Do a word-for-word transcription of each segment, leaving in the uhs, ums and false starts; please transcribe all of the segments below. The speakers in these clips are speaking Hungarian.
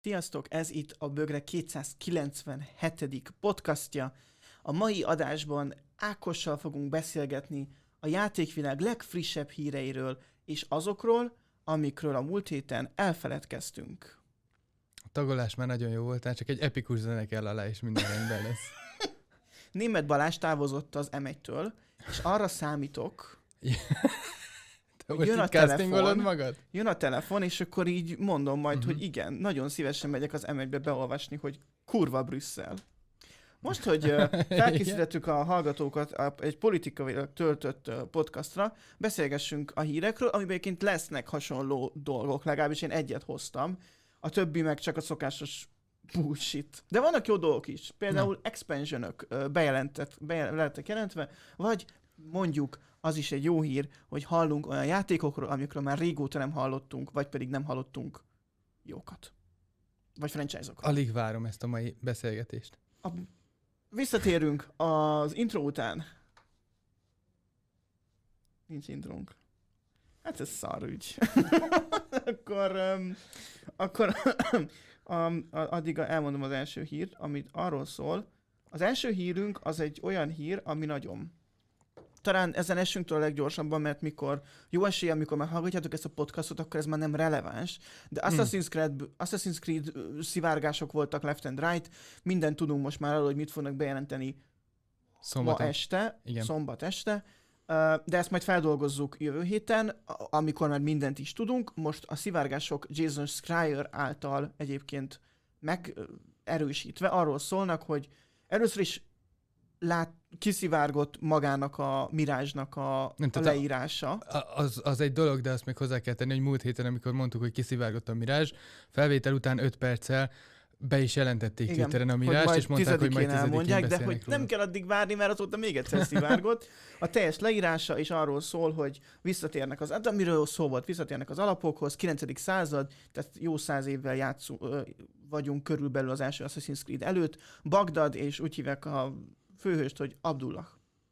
Sziasztok, ez itt a Bögre kétszázkilencvenhetedik podcastja. A mai adásban Ákossal fogunk beszélgetni a játékvilág legfrissebb híreiről és azokról, amikről a múlt héten elfeledkeztünk. A tagolás már nagyon jó volt, csak egy epikus zene kell alá, és minden rendben lesz. Németh Balázs távozott az em egytől, és arra számítok, Te most itt castingolod magad? Jön a telefon, és akkor így mondom majd, uh-huh. hogy igen, nagyon szívesen megyek az em egybe beolvasni, hogy kurva Brüsszel. Most, hogy felkészítettük a hallgatókat egy politikailag töltött podcastra, beszélgessünk a hírekről, amiben egyébként lesznek hasonló dolgok, legalábbis én egyet hoztam, a többi meg csak a szokásos bullshit. De vannak jó dolgok is, például Na. expansionök bejelentett, bejelentettek jelentve, vagy mondjuk az is egy jó hír, hogy hallunk olyan játékokról, amikről már régóta nem hallottunk, vagy pedig nem hallottunk jókat. Vagy franchise-okat. Alig várom ezt a mai beszélgetést. A... Visszatérünk az intro után. Nincs intrónk. Hát ez szar ügy. akkor um, akkor um, addig elmondom az első hírt, amit arról szól. Az első hírünk az egy olyan hír, ami nagyon... Talán ezen esünk tőle a leggyorsabban, mert mikor jó esély, amikor már hallgatjátok ezt a podcastot, akkor ez már nem releváns. De Assassin's Creed, Assassin's Creed szivárgások voltak left and right, mindent tudunk most már arról, hogy mit fognak bejelenteni Szombaton. ma este, Igen. szombat este, de ezt majd feldolgozzuk jövő héten, amikor már mindent is tudunk. Most a szivárgások Jason Schreier által egyébként megerősítve arról szólnak, hogy először is lát, kiszivárgott magának a Mirage-nak a, a leírása. A, az, az egy dolog, de azt még hozzá kell tenni, hogy múlt héten, amikor mondtuk, hogy kiszivárgott a Mirage, felvétel után öt perccel be is jelentették Twitteren a Mirage-t, és mondták, hogy majd tizedikén beszélnek de hogy róla. Nem kell addig várni, mert azóta még egyszer szivárgott. A teljes leírása is arról szól, hogy visszatérnek az, amiről szó volt, visszatérnek az alapokhoz, kilencedik század, tehát jó száz évvel játszunk, vagyunk körülbelül az első Assassin's Creed előtt. Bagdad, és úgy hívják a főhőst, hogy Abdullah.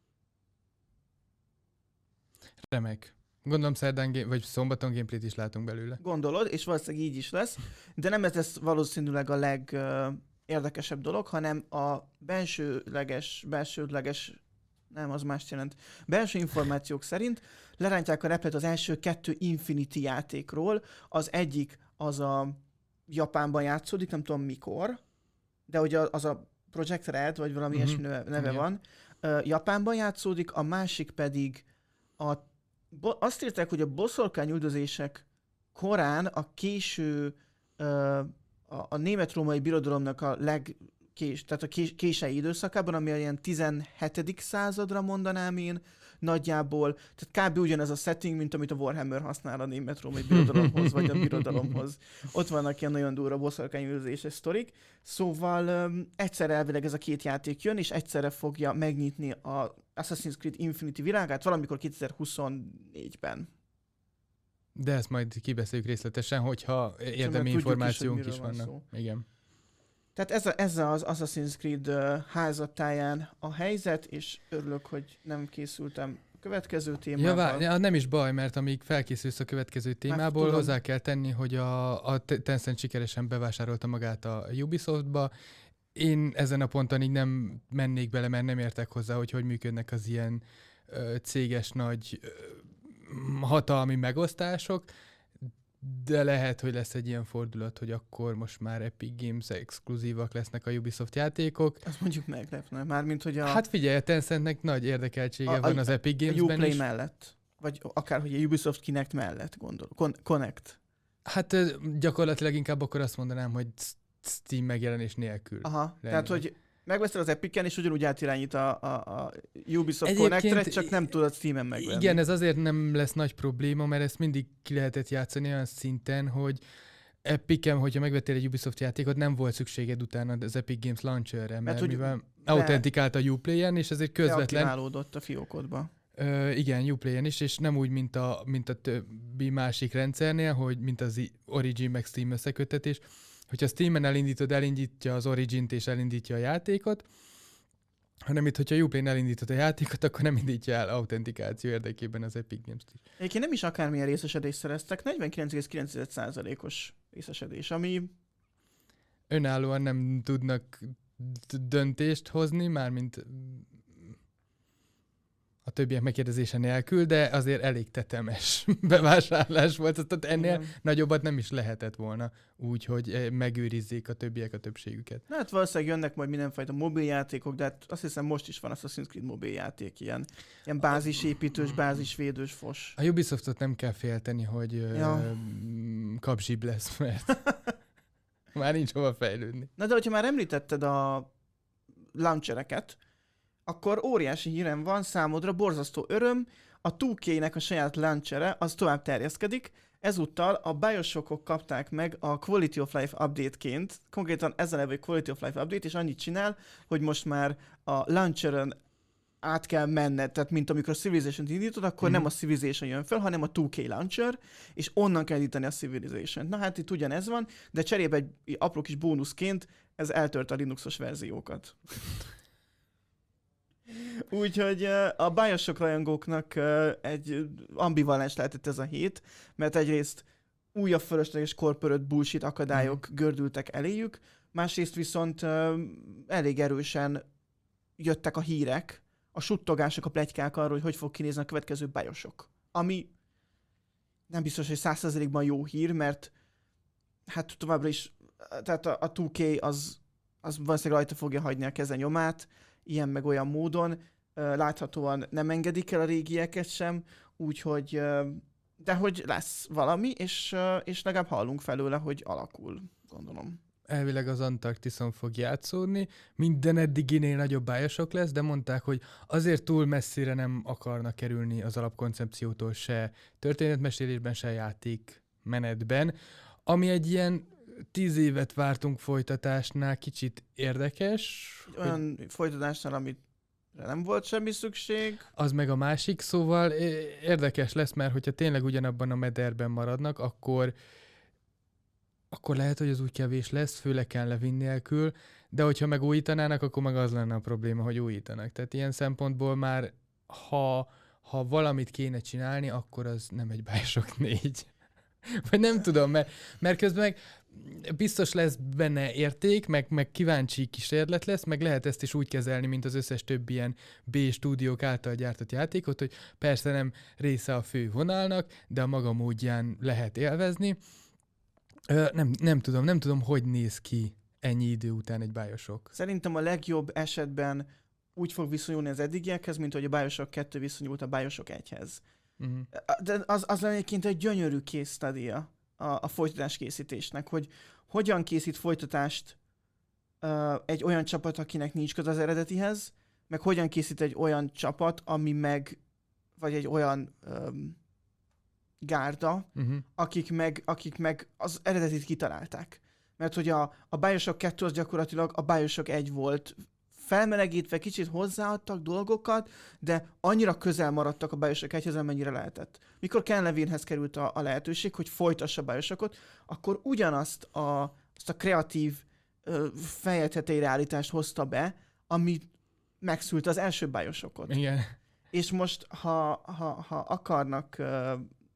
Remek. Gondolom szerdán, game, vagy szombaton gameplayt is látunk belőle. Gondolod, és valószínűleg így is lesz, de nem ez lesz valószínűleg a legérdekesebb uh, dolog, hanem a belsőleges, belsőleges, nem, az mást jelent, belső információk szerint lerántják a repet az első kettő Infinity játékról. Az egyik az a Japánban játszódik, nem tudom mikor, de hogy az a Project Red, vagy valami uh-huh. ilyesmi neve, neve van. Uh, Japánban játszódik, a másik pedig a, bo, azt írták, hogy a boszorkányüldözések korán a késő, uh, a, a német-római birodalomnak a legkés, tehát a kés, kései időszakában, ami ilyen tizenhetedik századra mondanám én, nagyjából, tehát kb. Ugyanez a setting, mint amit a Warhammer használ a német-római birodalomhoz, vagy a birodalomhoz. Ott vannak ilyen nagyon durva boszorkányüldözéses sztorik. Szóval um, egyszer elvileg ez a két játék jön, és egyszerre fogja megnyitni a Assassin's Creed Infinity világát valamikor kétezer-huszonnégyben. De ezt majd kibeszéljük részletesen, hogyha érdemi információnk is, is vannak. Van Igen. Tehát ez, a, ez az Assassin's Creed uh, házattáján a helyzet, és örülök, hogy nem készültem a következő témával. Ja, vár, ja, nem is baj, mert amíg felkészülsz a következő témából, Már hozzá kell tenni, hogy a, a Tencent sikeresen bevásárolta magát a Ubisoftba. Én ezen a ponton így nem mennék bele, mert nem értek hozzá, hogy hogy működnek az ilyen ö, céges nagy ö, hatalmi megosztások, de lehet, hogy lesz egy ilyen fordulat, hogy akkor most már Epic Games exkluzívak lesznek a Ubisoft játékok. Azt mondjuk meglepne, mármint hogy a... Hát figyelj, a Tencentnek nagy érdekeltsége a, van az Epic Gamesben is. A Uplay mellett, vagy akár, hogy a Ubisoft Kinect mellett gondolok. Con- Connect. Hát gyakorlatilag inkább akkor azt mondanám, hogy Steam megjelenés nélkül. Aha, lenne. Tehát hogy megveszed az Epic-en, és ugyanúgy átirányít a, a, a Ubisoft Egyébként Connectre, csak nem tudod Steam-en megvenni. Igen, ez azért nem lesz nagy probléma, mert ezt mindig ki lehetett játszani olyan szinten, hogy Epic-en, hogyha megvettél egy Ubisoft játékot, nem volt szükséged utána az Epic Games Launcher-re, mert, mert mivel autentikált a Uplay-en, és ezért közvetlen... Deaktiválódott a fiókodba. Ö, igen, Uplay-en is, és nem úgy, mint a, mint a többi másik rendszernél, hogy mint az Origin meg Steam összeköttetés. Hogyha Steam-en elindítod, elindítja az Origin-t és elindítja a játékot, hanem itt, hogyha Uplay-n elindítod a játékot, akkor nem indítja el autentikáció érdekében az Epic Games-t is. Egyébként nem is akármilyen részesedést szereztek, negyvenkilenc egész kilenc százalékos részesedés, ami önállóan nem tudnak döntést hozni, mármint a többiek megkérdezése nélkül, de azért elég tetemes bevásárlás volt. Tehát ennél igen. nagyobbat nem is lehetett volna úgy, hogy megőrizzék a többiek a többségüket. Na hát valószínűleg jönnek majd mindenfajta mobiljátékok, de hát azt hiszem most is van Assassin's Creed mobiljáték, ilyen, ilyen bázisépítős, bázisvédős fos. A Ubisoftot nem kell félteni, hogy ja. kapzsib lesz, mert már nincs hova fejlődni. Na de hogyha már említetted a launchereket, akkor óriási hírem van számodra, borzasztó öröm, a two K-nek a saját launchere az tovább terjeszkedik, ezúttal a BioShockok kapták meg a Quality of Life update-ként, konkrétan ez a neve Quality of Life update, és annyit csinál, hogy most már a launcheren át kell menned, tehát mint amikor a Civilization-t indítod, akkor mm-hmm. nem a Civilization jön föl, hanem a two K launcher, és onnan kell indítani a Civilization-t. Na hát itt ugyanez van, de cserébe egy apró kis bónuszként ez eltört a Linuxos verziókat. Úgyhogy a BioShock rajongóknak egy ambivalens lehetett ez a hét, mert egyrészt újabb fölösleges corporate bullshit akadályok mm. gördültek eléjük, másrészt viszont elég erősen jöttek a hírek, a suttogások, a pletykák arról, hogy hogy fog kinézni a következő BioShock. Ami nem biztos, hogy száz százalékban jó hír, mert hát továbbra is, tehát a, a two K az, az valószínűleg rajta fogja hagyni a keze nyomát, ilyen meg olyan módon, láthatóan nem engedik el a régieket sem, úgyhogy, de hogy lesz valami, és, és legalább hallunk felőle, hogy alakul, gondolom. Elvileg az Antarktiszon fog játszódni, minden eddiginél nagyobb BioShock lesz, de mondták, hogy azért túl messzire nem akarnak kerülni az alapkoncepciótól se történetmesélésben, se játék menetben, ami egy ilyen tíz évet vártunk folytatásnál kicsit érdekes. Olyan hogy... folytatásnál, amit nem volt semmi szükség. Az meg a másik, szóval érdekes lesz, mert hogyha tényleg ugyanabban a mederben maradnak, akkor akkor lehet, hogy az úgy kevés lesz, főleg kell levinni nélkül, de hogyha meg újítanának, akkor meg az lenne a probléma, hogy újítanak. Tehát ilyen szempontból már, ha, ha valamit kéne csinálni, akkor az nem egy BioShock négy. Vagy nem tudom, mert, mert közben meg biztos lesz benne érték, meg, meg kíváncsi kísérlet lesz, meg lehet ezt is úgy kezelni, mint az összes több ilyen B-stúdiók által gyártott játékot, hogy persze nem része a fő vonalnak, de a maga módján lehet élvezni. Ö, nem, nem tudom, nem tudom, hogy néz ki ennyi idő után egy BioShock. Szerintem a legjobb esetben úgy fog viszonyulni az eddigiekhez, mint hogy a BioShock kettő viszonyult a BioShock egyhez. Uh-huh. De az, az lenne egyébként egy gyönyörű case study-a a, a folytatás készítésnek, hogy hogyan készít folytatást uh, egy olyan csapat, akinek nincs köze az eredetihez, meg hogyan készít egy olyan csapat, ami meg, vagy egy olyan um, gárda, uh-huh. akik, meg, akik meg az eredetit kitalálták. Mert hogy a, a BioShock kettő az gyakorlatilag a BioShock egy volt, felmelegítve, kicsit hozzáadtak dolgokat, de annyira közel maradtak a BioShock egyhez, amennyire lehetett. Mikor Ken Levinehez került a, a lehetőség, hogy folytassa a BioShockot, akkor ugyanazt a, azt a kreatív feje tetejére állítást hozta be, ami megszült az első BioShockot. Igen. És most, ha, ha, ha akarnak uh,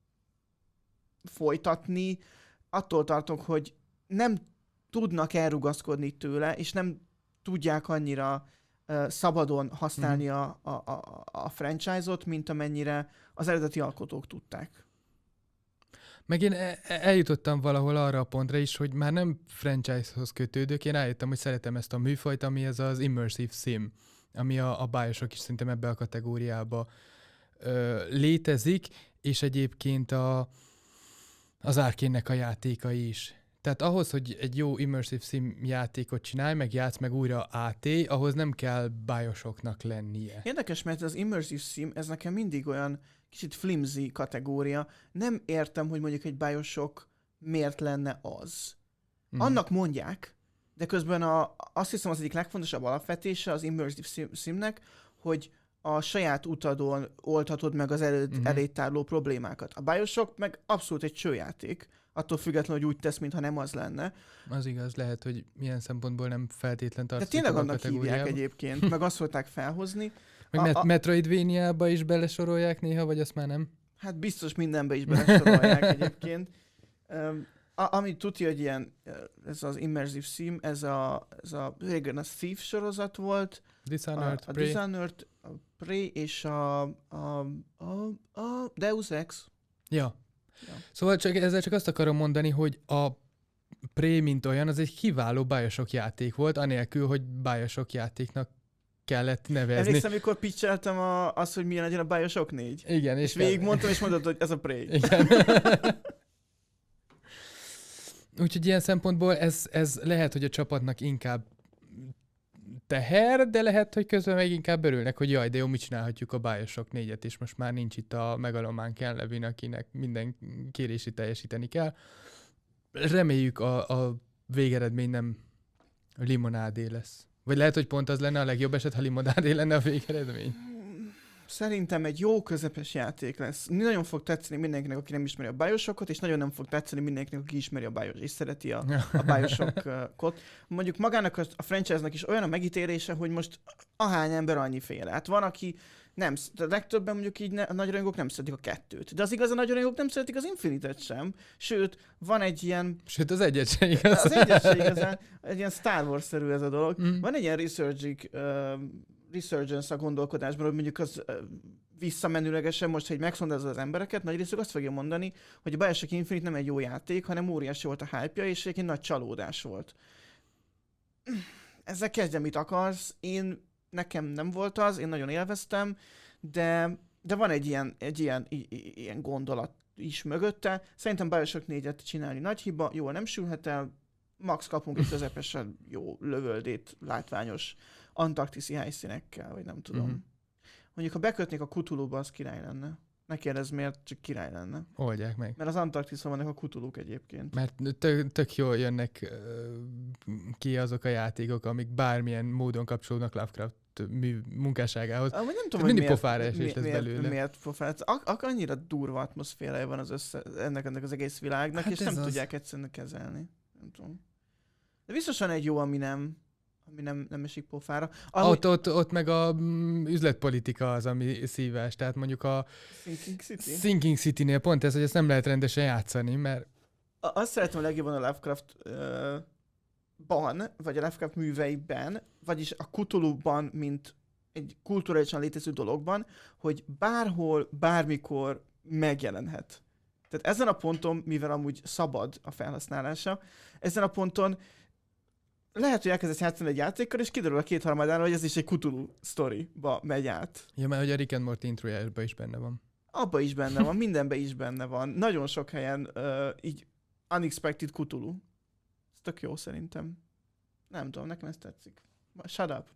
folytatni, attól tartok, hogy nem tudnak elrugaszkodni tőle, és nem tudják annyira uh, szabadon használni mm. a, a, a, a franchise-ot, mint amennyire az eredeti alkotók tudták. Meg én eljutottam valahol arra a pontra is, hogy már nem franchise-hoz kötődök, én rájöttem, hogy szeretem ezt a műfajt, ami ez az immersive sim, ami a, a BioShock is szerintem ebbe a kategóriába ö, létezik, és egyébként a, az Arkane-nek a játékai is. Tehát ahhoz, hogy egy jó immersive sim játékot csinálj, meg játsz meg újra á té, ahhoz nem kell BioShocknak lennie. Érdekes, mert az immersive sim, ez nekem mindig olyan kicsit flimsy kategória. Nem értem, hogy mondjuk egy BioShock miért lenne az. Mm. Annak mondják, de közben a, azt hiszem az egyik legfontosabb alapvetése az immersive simnek, hogy a saját utadon oldhatod meg az elő, mm-hmm. elétárló problémákat. A BioShock meg abszolút egy csőjáték, attól függetlenül, hogy úgy tesz, mintha nem az lenne. Az igaz, lehet, hogy milyen szempontból nem feltétlen tartozik. De tényleg annak hívják egyébként, meg azt szokták felhozni. Meg a, a... Metroidvania-ba is belesorolják néha, vagy azt már nem? Hát biztos mindenbe is belesorolják egyébként. Um, A, ami tudja, hogy ilyen, ez az Immersive Sim, ez a, ez a régen a Thief sorozat volt, Dishonored, a, a Prey. Dishonored, a Prey és a, a, a, a Deus Ex. Ja. Ja. Szóval csak, ezzel csak azt akarom mondani, hogy a Prey, mint olyan, az egy kiváló Bioshock játék volt, anélkül, hogy Bioshock játéknak kellett nevezni. Emlékszem, amikor pitcheltem a, azt, hogy milyen legyen a Bioshock négy. Igen. És, És végig mondtam, és mondod, hogy ez a Prey. Igen. Úgyhogy ilyen szempontból ez, ez lehet, hogy a csapatnak inkább teher, de lehet, hogy közben meg inkább örülnek, hogy jaj, de jó, mit csinálhatjuk a Bioshock négyet, és most már nincs itt a megalomán Ken Levine, akinek minden kérését teljesíteni kell. Reméljük a, a végeredmény nem limonádé lesz. Vagy lehet, hogy pont az lenne a legjobb eset, ha limonádé lenne a végeredmény. Szerintem egy jó közepes játék lesz. Nagyon fog tetszeni mindenkinek, aki nem ismeri a Bioshockot, és nagyon nem fog tetszeni mindenkinek, aki ismeri a Bioshockot, és szereti a, a Bioshockot. Mondjuk magának a franchise-nak is olyan a megítélése, hogy most ahány ember annyi féle. Hát van, aki nem, de legtöbben mondjuk így ne, a nagy rajongók nem szeretik a kettőt. De az igaz, a nagy rajongók nem szeretik az Infinite-et sem. Sőt, van egy ilyen... Sőt, az egyet sem igaz. Az egyet sem igazán. Egy ilyen Star Wars-szerű ez a dolog. Mm. Van egy ilyen resurging, uh, resurgence a gondolkodásban, hogy mondjuk az uh, visszamenőlegesen most, hogy megszondázol az embereket, nagy részük azt fogja mondani, hogy a Bioshock Infinite nem egy jó játék, hanem óriási volt a hype-ja, és egy nagy csalódás volt. Ezzel kezdjem, mit akarsz. Én nekem nem volt az, én nagyon élveztem, de, de van egy ilyen, egy ilyen, i, i, ilyen gondolat is mögötte. Szerintem Bioshock négyet csinálni nagy hiba, jól nem sülhet el, max kapunk egy közepesen jó lövöldét, látványos antarktiszi helyszínekkel, vagy nem tudom. Mm-hmm. Mondjuk, ha bekötnék a Cthulhuba, az király lenne. Ne kérdezz miért, csak király lenne. Oldják meg. Mert az Antarktiszon vannak a Cthulhuk egyébként. Mert tök, tök jól jönnek uh, ki azok a játékok, amik bármilyen módon kapcsolódnak Lovecraft mű, munkásságához. Ah, nem tudom, mindig miért, pofára esés miért, lesz miért, belőle. Miért pofára? Ak- ak- annyira durva atmoszférája van az össze, ennek, ennek az egész világnak, hát és nem az... tudják egyszerűen kezelni. Nem tudom. De biztosan egy jó, ami nem, ami nem, nem esik pofára. Ahogy... Ott, ott, ott meg a mm, üzletpolitika az, ami szívás. Tehát mondjuk a Sinking City. Sinking City-nél pont ez, hogy ezt nem lehet rendesen játszani, mert... A, azt szeretem a legjobban a Lovecraft-ban, uh, vagy a Lovecraft műveiben, vagyis a Cthulhu-ban, mint egy kulturálisan létező dologban, hogy bárhol, bármikor megjelenhet. Tehát ezen a ponton, mivel amúgy szabad a felhasználása, ezen a ponton lehet, hogy elkezdesz játszani egy játékkal, és kiderül a kétharmadára, hogy ez is egy Cthulhu sztoriba megy át. Ja, mert hogy a Rick and Morty introjásban is benne van. Abba is benne van, mindenben is benne van. Nagyon sok helyen uh, így unexpected Cthulhu. Ez tök jó szerintem. Nem tudom, nekem ez tetszik. Shut up.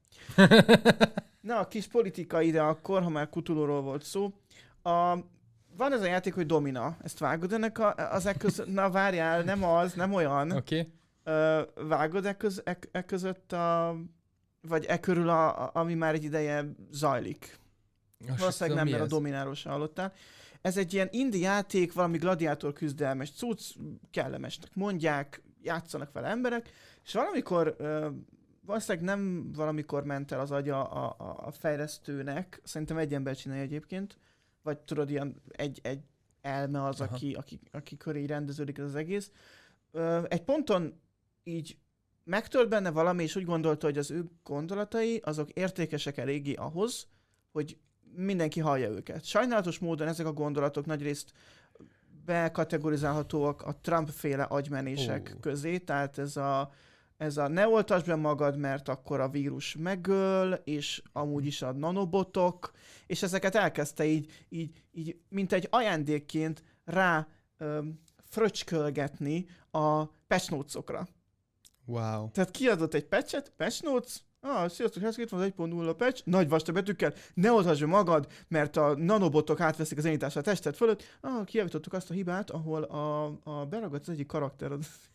Na, a kis politika ide akkor, ha már Cthulhuról volt szó. A, van ez a játék, hogy Domina. Ezt vágod ennek a, az e között? Na várjál, nem az, nem olyan. Oké. Okay. Uh, vágod e, köz, e, e között a... Vagy e körül, a, a, ami már egy ideje zajlik. Valószínűleg nem, mert a Domináról sem hallottál. Ez egy ilyen indie játék, valami gladiátor küzdelmes cucc, kellemesnek mondják, játszanak vele emberek, és valamikor, uh, valószínűleg nem valamikor ment el az agya a, a, a fejlesztőnek, szerintem egy ember csinálja egyébként, vagy tudod, ilyen egy, egy elme az, aki, aki, aki köré rendeződik ez az egész. Uh, egy ponton így megtölt benne valami, és úgy gondolta, hogy az ő gondolatai, azok értékesek eléggé ahhoz, hogy mindenki hallja őket. Sajnálatos módon ezek a gondolatok nagyrészt bekategorizálhatóak a Trump-féle agymenések oh. közé, tehát ez a, ez a ne oltasd be magad, mert akkor a vírus megöl, és amúgy is a nanobotok, és ezeket elkezdte így, így, így mint egy ajándékként rá öm, fröcskölgetni a patch notes-okra. Wow. Tehát kiadott egy patchet, patch notes, ah, sziasztok, ez itt van az egy pont nulla patch, nagy vastag betűkkel, ne oltasd magad, mert a nanobotok átveszik az irányítását a tested fölött. Ah, kijavítottuk azt a hibát, ahol a, a beragadt az egyik karakter.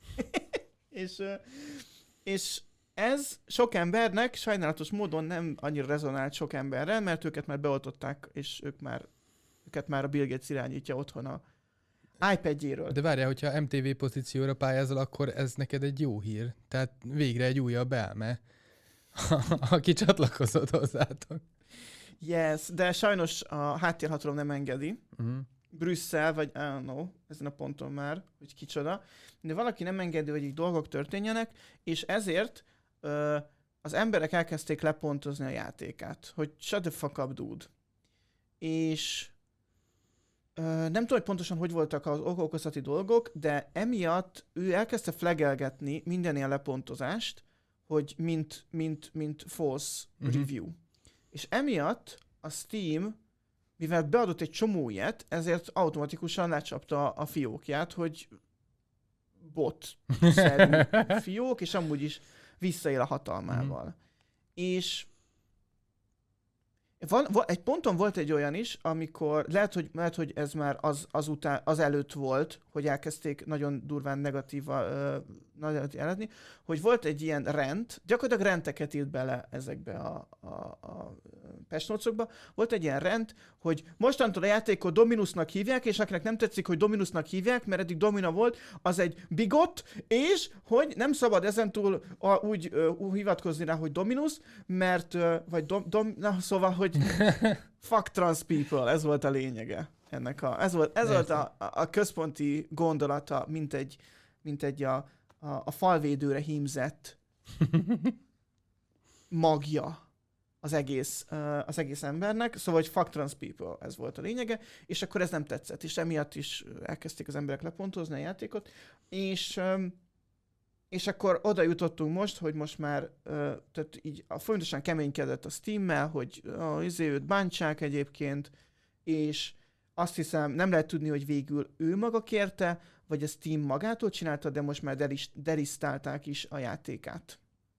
és, és ez sok embernek sajnálatos módon nem annyira rezonált sok emberrel, mert őket már beoltották, és ők már, őket már a Bill Gates irányítja otthon a iPadjéről. De várjál, hogyha em té vé pozícióra pályázol, akkor ez neked egy jó hír. Tehát végre egy újabb elme, aki csatlakozott hozzátok. Yes, de sajnos a háttérhatalom nem engedi. Uh-huh. Brüsszel, vagy I don't know, ezen a ponton már, hogy kicsoda, de valaki nem engedi, hogy így dolgok történjenek, és ezért ö, az emberek elkezdték lepontozni a játékát, hogy shut the fuck up, dude. És ö, nem tudom, hogy pontosan hogy voltak az okokozati dolgok, de emiatt ő elkezdte flagelgetni minden ilyen lepontozást, hogy mint, mint, mint false uh-huh. review. És emiatt a Steam, mivel beadott egy csomó ilyet, ezért automatikusan lecsapta a fiókját, hogy bot-szerű fiók, és amúgy is visszaél a hatalmával. Mm. És van, van, egy ponton volt egy olyan is, amikor lehet, hogy, lehet, hogy ez már az, azután, az előtt volt, hogy elkezdték nagyon durván negatíva uh, jelenni, hogy volt egy ilyen rend, gyakorlatilag rendeket írt bele ezekbe a, a, a patch notes-okba. Volt egy ilyen rend, hogy mostantól a játékot Dominusnak hívják, és akinek nem tetszik, hogy Dominusnak hívják, mert eddig Domina volt, az egy bigot, és hogy nem szabad ezentúl a, úgy uh, hivatkozni rá, hogy Dominus, mert, uh, vagy dom, dom, na, szóval, hogy fuck trans people, ez volt a lényege ennek a, ez volt, ez volt a, a központi gondolata, mint egy, mint egy a, a, a falvédőre hímzett magja az egész, uh, az egész embernek, szóval, hogy fuck trans people, ez volt a lényege, és akkor ez nem tetszett, és emiatt is elkezdték az emberek lepontozni a játékot, és um, és akkor oda jutottunk most, hogy most már uh, tehát így a, folyamatosan keménykedett a Steammel, hogy uh, izé őt bántsák egyébként, és azt hiszem nem lehet tudni, hogy végül ő maga kérte, vagy a Steam magától csinálta, de most már delisztálták is a játékát.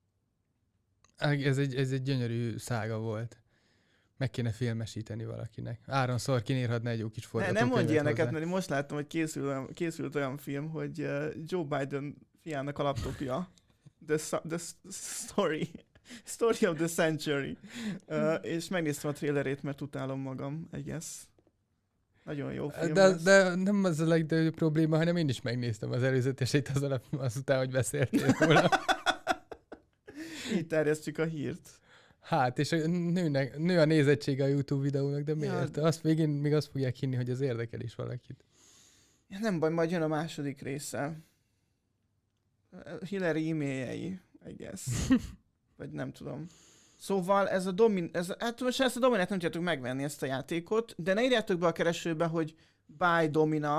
Ez egy, ez egy gyönyörű szága volt. Meg kéne filmesíteni valakinek. Áron Sorkin írhatna egy jó kis forgatókönyvet. Ne, nem mondj ilyeneket, mert most láttam, hogy készül, készült olyan film, hogy uh, Joe Biden fiának a laptopja. The, the story. Story of the century. Uh, és megnéztem a trailerét, mert utálom magam, I guess. Nagyon jó film. De, de nem az a legnagyobb probléma, hanem én is megnéztem az előzetesét az alap, azután, hogy beszéltél róla. Így terjesztjük a hírt. Hát, és a nőnek, nő a nézettsége a YouTube videónak, de miért? Ja. Azt végén még azt fogják hinni, hogy az érdekel is valakit. Ja, nem baj, majd jön a második része. Hillary e-mailjei, I guess. Vagy nem tudom. Szóval ez a domin... Ez, hát most ezt a Dominát nem tudjátok megvenni, ezt a játékot, de ne írjátok be a keresőbe, hogy buy Domina,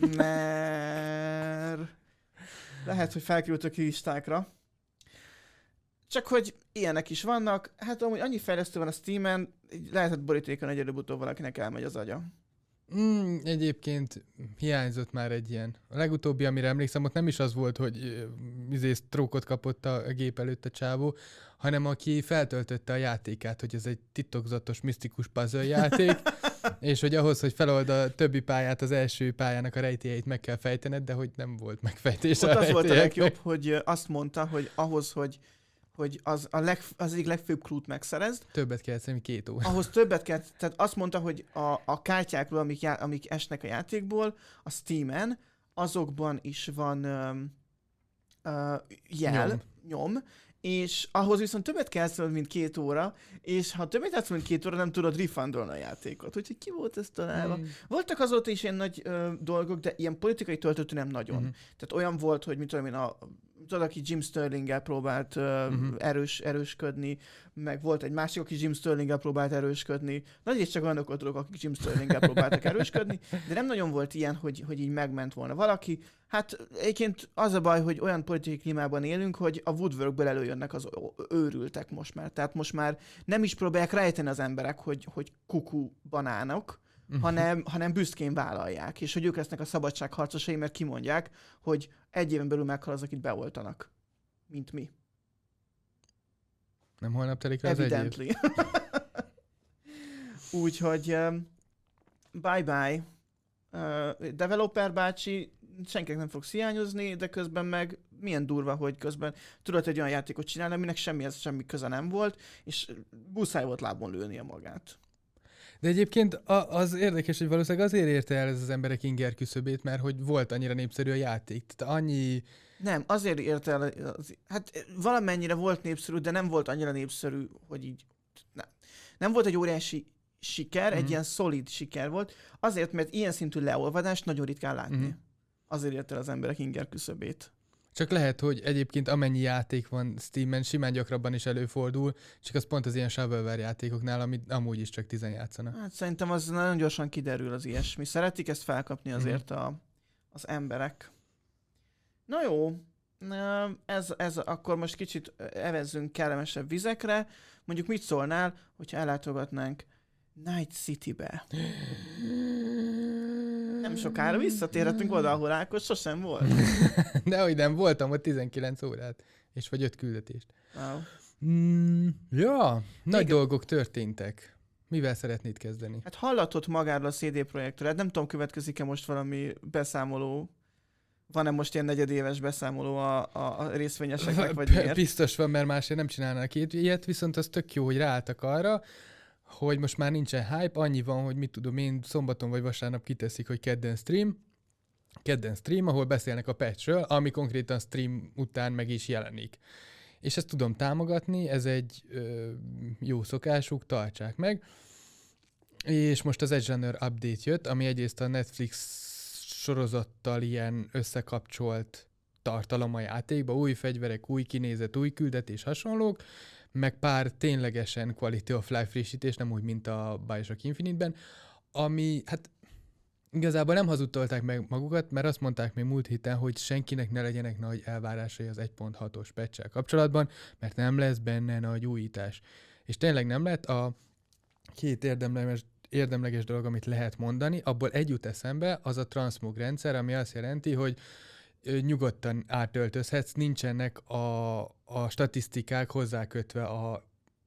mert lehet, hogy felkerültök listákra. Csak hogy ilyenek is vannak, hát amúgy annyi fejlesztő van a Steamen, lehetett borítékon egy előbb-utóbb valakinek elmegy az agya. Mm, egyébként hiányzott már egy ilyen. A legutóbbi, amire emlékszem, ott nem is az volt, hogy izé sztrókot kapott a gép előtt a csávó, hanem aki feltöltötte a játékát, hogy ez egy titokzatos, misztikus puzzle játék, és hogy ahhoz, hogy felold a többi pályát, az első pályának a rejtélyeit meg kell fejtened, de hogy nem volt megfejtés. Ott a az volt a legjobb, hogy azt mondta, hogy ahhoz, hogy hogy az, a leg, az egyik legfőbb klút megszerezd. Többet kell szerintem két óra. Ahhoz többet kell, tehát azt mondta, hogy a, a kártyákról, amik, já, amik esnek a játékból, a Steamen, azokban is van um, uh, jel, nyom. nyom, és ahhoz viszont többet kell szólni, mint két óra, és ha többet játszol, mint két óra, nem tudod refundolni a játékot. Úgyhogy ki volt ez találva? Hmm. Voltak azóta is ilyen nagy uh, dolgok, de ilyen politikai töltető nem nagyon. Hmm. Tehát olyan volt, hogy mit tudom én, a tudod, aki Jim Sterlinggel próbált uh, uh-huh. erős, erősködni, meg volt egy másik, aki Jim Sterlinggel próbált erősködni. Nagy és csak olyanok tudok, akik Jim Sterlinggel próbáltak erősködni, de nem nagyon volt ilyen, hogy, hogy így megment volna valaki. Hát egyébként az a baj, hogy olyan politikai klímában élünk, hogy a woodworkből előjönnek az őrültek most már. Tehát most már nem is próbálják rejteni az emberek, hogy, hogy kuku banánok, Uh-huh. hanem, hanem büszkén vállalják, és hogy ők lesznek a szabadságharcosai, mert kimondják, hogy egy éven belül meghal az, akit beoltanak. Mint mi. Nem holnap telik rá az egy év. Úgyhogy um, bye-bye. Uh, developer bácsi, senkinek nem fogsz hiányozni, de közben meg milyen durva, hogy közben tudod egy olyan játékot csinálni, aminek semmihez semmi köze nem volt, és muszáj volt lábon lőnie magát. De egyébként az érdekes, hogy valószínűleg azért érte el ez az emberek inger küszöbét, mert hogy volt annyira népszerű a játék. Tehát annyi... Nem, azért érte el, az, hát valamennyire volt népszerű, de nem volt annyira népszerű, hogy így... Nem, nem volt egy óriási siker, Mm-hmm. egy ilyen szolid siker volt, azért, mert ilyen szintű leolvadást nagyon ritkán látni. Mm-hmm. Azért ért el az emberek inger küszöbét. Csak lehet, hogy egyébként amennyi játék van Steamen, simán gyakrabban is előfordul, csak az pont az ilyen shovelware játékoknál, amit amúgy is csak tizen játszanak. Hát szerintem az nagyon gyorsan kiderül az ilyesmi. Szeretik ezt felkapni azért mm-hmm. a, az emberek. Na jó, ez, ez akkor most kicsit evezzünk kellemesebb vizekre. Mondjuk mit szólnál, hogyha ellátogatnánk Night City-be? Nem sokára visszatérhetünk oda, ahol Ákos sosem volt. Dehogy nem, voltam ott tizenkilenc órát, és vagy öt küldetést. Wow. Mm, ja, nagy Igen. dolgok történtek. Mivel szeretnéd kezdeni? Hát hallatott magáról a cé dé Projektről. Hát nem tudom, következik-e most valami beszámoló. Van-e most ilyen negyedéves beszámoló a, a, a részvényeseknek, vagy miért? Biztos van, mert másért nem csinálnak ilyet, viszont az tök jó, hogy ráálltak arra, hogy most már nincsen hype, annyi van, hogy mit tudom én, szombaton vagy vasárnap kiteszik, hogy kedden stream, kedden stream, ahol beszélnek a patchről, ami konkrétan stream után meg is jelenik. És ezt tudom támogatni, ez egy ö, jó szokásuk, tartsák meg. És most az Edge Runner update jött, ami egyrészt a Netflix sorozattal ilyen összekapcsolt tartalom a játékba, új fegyverek, új kinézet, új küldetés, hasonlók, meg pár ténylegesen quality of life frissítés, nem úgy, mint a Bioshock Infinite-ben, ami, hát igazából nem hazudtolták meg magukat, mert azt mondták még múlt héten, hogy senkinek ne legyenek nagy elvárásai az egy pont hatos patch-sel kapcsolatban, mert nem lesz benne nagy újítás. És tényleg nem lett. A két érdemleges, érdemleges dolog, amit lehet mondani, abból egy jut eszembe, az a transmog rendszer, ami azt jelenti, hogy nyugodtan átöltözhetsz, nincsenek a, a statisztikák hozzákötve a,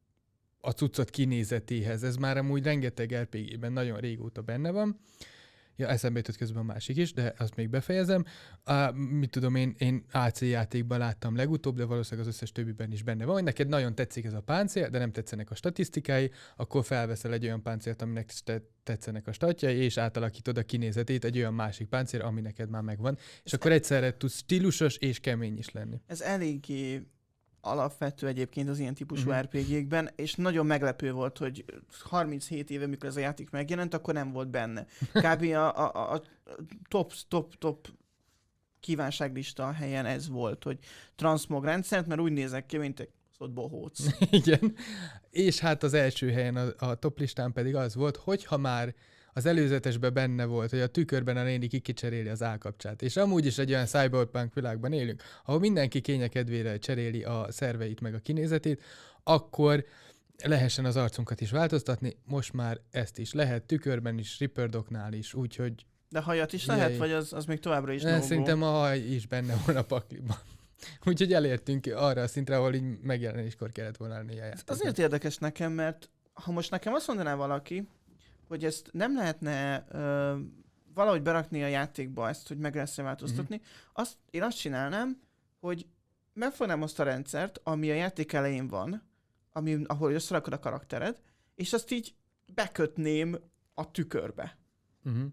a cuccot kinézetéhez. Ez már amúgy rengeteg er pé gében nagyon régóta benne van. Ja, eszembe jutott közben a másik is, de azt még befejezem. Uh, mit tudom, én, én á cé játékban láttam legutóbb, de valószínűleg az összes többiben is benne van, hogy neked nagyon tetszik ez a páncél, de nem tetszenek a statisztikái, akkor felveszel egy olyan páncélt, aminek tetszenek a statjai, és átalakítod a kinézetét egy olyan másik páncél, ami neked már megvan. És ez akkor e- egyszerre tudsz stílusos és kemény is lenni. Ez eléggé alapvető egyébként az ilyen típusú uh-huh. er pé gé-kben, és nagyon meglepő volt, hogy harminchét éve, mikor ez a játék megjelent, akkor nem volt benne. Kb. a, a, a top, top, top kívánságlista helyen ez volt, hogy transmog rendszert, mert úgy nézek ki, mint egy szóval bohóc. Igen, és hát az első helyen a, a top listán pedig az volt, hogyha már az előzetesben benne volt, hogy a tükörben a néni kikicseréli az állkapcsát. És amúgy is egy olyan cyberpunk világban élünk, ahol mindenki kényekedvére cseréli a szerveit meg a kinézetét, akkor lehessen az arcunkat is változtatni. Most már ezt is lehet, tükörben is, Ripper Dognál is, úgyhogy... De hajat is lehet, jaj. Vagy az, az még továbbra is no-go? Szerintem a haj is benne van a pakliban. Úgyhogy elértünk arra a szintre, ahol így megjelenéskor kellett volna lenni a játékot. Azért érdekes nekem, mert ha most nekem azt mondaná valaki, hogy ezt nem lehetne ö, valahogy berakni a játékba ezt, hogy meg lesz változtatni, mm-hmm. azt, én azt csinálnám, hogy megfognám azt a rendszert, ami a játék elején van, ami, ahol összerakod a karaktered, és azt így bekötném a tükörbe. Mm-hmm.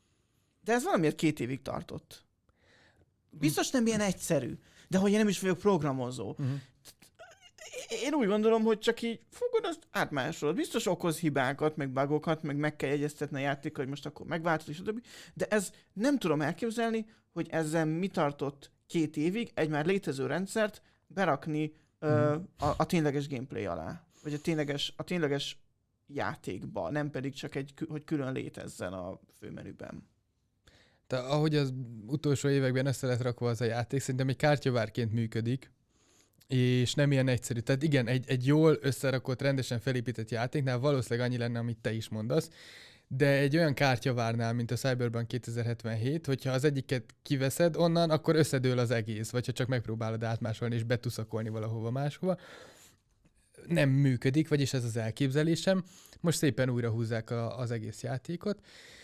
De ez valamiért két évig tartott. Biztos nem ilyen egyszerű, de hogy én nem is vagyok programozó. Mm-hmm. Én úgy gondolom, hogy csak így fogod, azt átmásolod. Biztos okoz hibákat, meg bugokat, meg meg kell jegyeztetni a játék, hogy most akkor megváltod, és a többi. De ez nem tudom elképzelni, hogy ezzel mi tartott két évig egy már létező rendszert berakni mm. ö, a, a tényleges gameplay alá. Vagy a tényleges, a tényleges játékba, nem pedig csak egy, hogy külön létezzen a főmenüben. De ahogy az utolsó években össze lett rakva az a játék, szerintem egy kártyavárként működik, és nem ilyen egyszerű. Tehát igen, egy, egy jól összerakott, rendesen felépített játéknál valószínűleg annyi lenne, amit te is mondasz, de egy olyan kártyavárnál, mint a Cyberpunk kétezer-hetvenhét, hogyha az egyiket kiveszed onnan, akkor összedől az egész, vagy ha csak megpróbálod átmásolni és betuszakolni valahova máshova. Nem működik, vagyis ez az elképzelésem. Most szépen újra húzzák a, az egész játékot,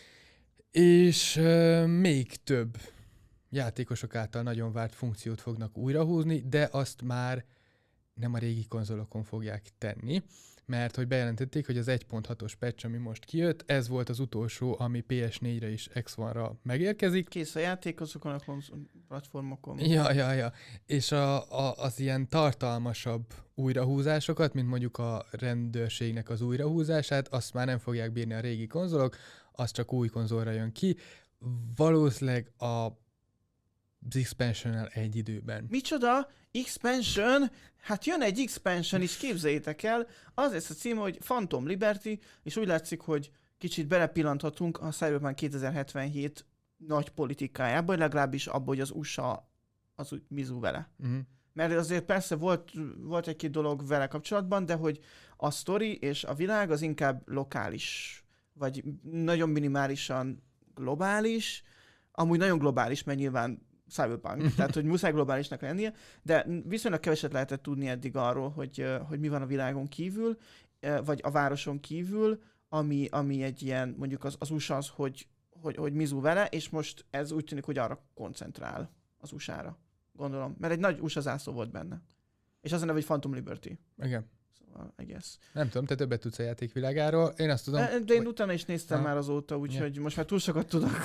és euh, még több játékosok által nagyon várt funkciót fognak újrahúzni, de azt már nem a régi konzolokon fogják tenni. mert hogy bejelentették, hogy az egy pont hatos patch, ami most kijött, ez volt az utolsó, ami pé es négyre és X One-ra megérkezik. Kész a játék azokon a konzol platformokon. Ja, ja, ja. És a, a, az ilyen tartalmasabb újrahúzásokat, mint mondjuk a rendőrségnek az újrahúzását, azt már nem fogják bírni a régi konzolok, az csak új konzolra jön ki. Valószínűleg a az expansionnel egy időben. Micsoda? Expansion? Hát jön egy expansion is, képzeljétek el. Az lesz a címe, hogy Phantom Liberty, és úgy látszik, hogy kicsit belepillanthatunk a Cyberpunk kétezer-hetvenhét nagy politikájába, vagy legalábbis abba, hogy az u es á az úgy mizu vele. Uh-huh. Mert azért persze volt, volt egy-két dolog vele kapcsolatban, de hogy a sztori és a világ az inkább lokális, vagy nagyon minimálisan globális, amúgy nagyon globális, mert nyilván Cyberpunk, tehát hogy muszáj globálisnak lennie, de viszonylag keveset lehetett tudni eddig arról, hogy, hogy mi van a világon kívül, vagy a városon kívül, ami, ami egy ilyen, mondjuk az, az u es á az, hogy, hogy, hogy mizu vele, és most ez úgy tűnik, hogy arra koncentrál az u es á-ra, gondolom. Mert egy nagy u es á zászló volt benne. És az a neve, hogy Phantom Liberty. Igen. Szóval, I guess. Nem tudom, te többet tudsz a játékvilágáról. Én azt tudom... De, de én hogy... utána is néztem ha. már azóta, úgyhogy ja. most már túl sokat tudok.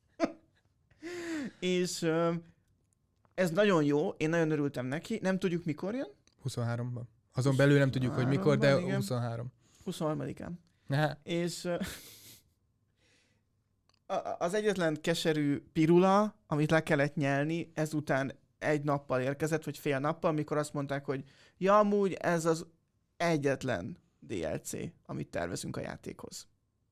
És uh, ez nagyon jó, én nagyon örültem neki. Nem tudjuk, mikor jön? huszonháromban. Azon belül nem tudjuk, hogy mikor, de igen. huszonhárom. huszonharmadikán. Aha. És uh, az egyetlen keserű pirula, amit le kellett nyelni, ezután egy nappal érkezett, vagy fél nappal, amikor azt mondták, hogy ja, amúgy ez az egyetlen dé el cé, amit tervezünk a játékhoz.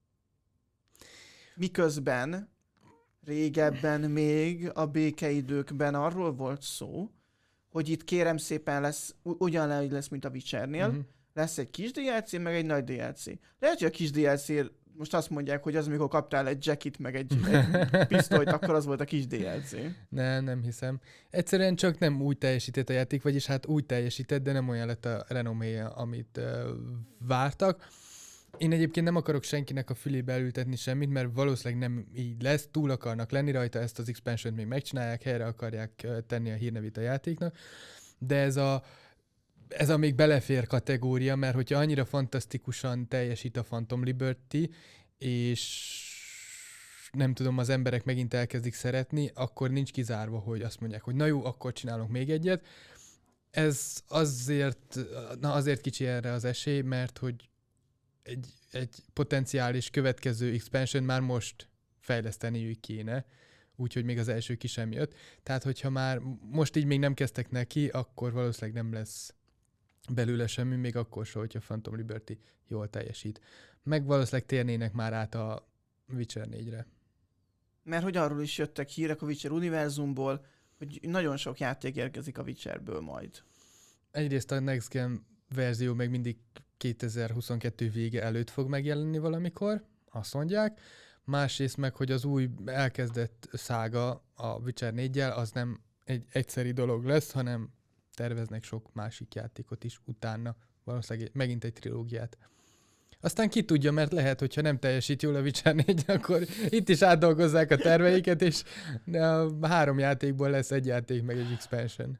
Miközben régebben még a békeidőkben arról volt szó, hogy itt kérem szépen lesz, ugyanúgy lesz, mint a Witchernél, uh-huh. lesz egy kis dé el cé, meg egy nagy dé el cé. Lehet, hogy a kis dé el cé most azt mondják, hogy az, amikor kaptál egy jackit, meg egy, egy pisztolyt, akkor az volt a kis dé el cé. Nem, nem hiszem. Egyszerűen csak nem úgy teljesített a játék, vagyis hát úgy teljesített, de nem olyan lett a renoméja, amit uh, vártak. Én egyébként nem akarok senkinek a fülébe elültetni semmit, mert valószínűleg nem így lesz, túl akarnak lenni rajta, ezt az expansiont még megcsinálják, helyre akarják tenni a hírnevét a játéknak, de ez a, ez a még belefér kategória, mert hogyha annyira fantasztikusan teljesít a Phantom Liberty, és nem tudom, az emberek megint elkezdik szeretni, akkor nincs kizárva, hogy azt mondják, hogy na jó, akkor csinálunk még egyet. Ez azért, na azért kicsi erre az esély, mert hogy Egy, egy potenciális következő expansion már most fejleszteniük kéne, úgyhogy még az első ki sem jött. Tehát, hogyha már most így még nem kezdtek neki, akkor valószínűleg nem lesz belőle semmi, még akkor sem, hogyha Phantom Liberty jól teljesít. Meg valószínűleg térnének már át a Witcher négyre. Mert hogy arról is jöttek hírek a Witcher univerzumból, hogy nagyon sok játék érkezik a Witcherből majd. Egyrészt a Next Gen verzió meg mindig kétezer-huszonkettő vége előtt fog megjelenni valamikor, azt mondják. Másrészt meg, hogy az új elkezdett szága a Witcher néggyel, az nem egy egyszeri dolog lesz, hanem terveznek sok másik játékot is utána. Valószínűleg megint egy trilógiát. Aztán ki tudja, mert lehet, hogyha nem teljesít jól a Witcher négy, akkor itt is átdolgozzák a terveiket, és a három játékból lesz egy játék, meg egy expansion.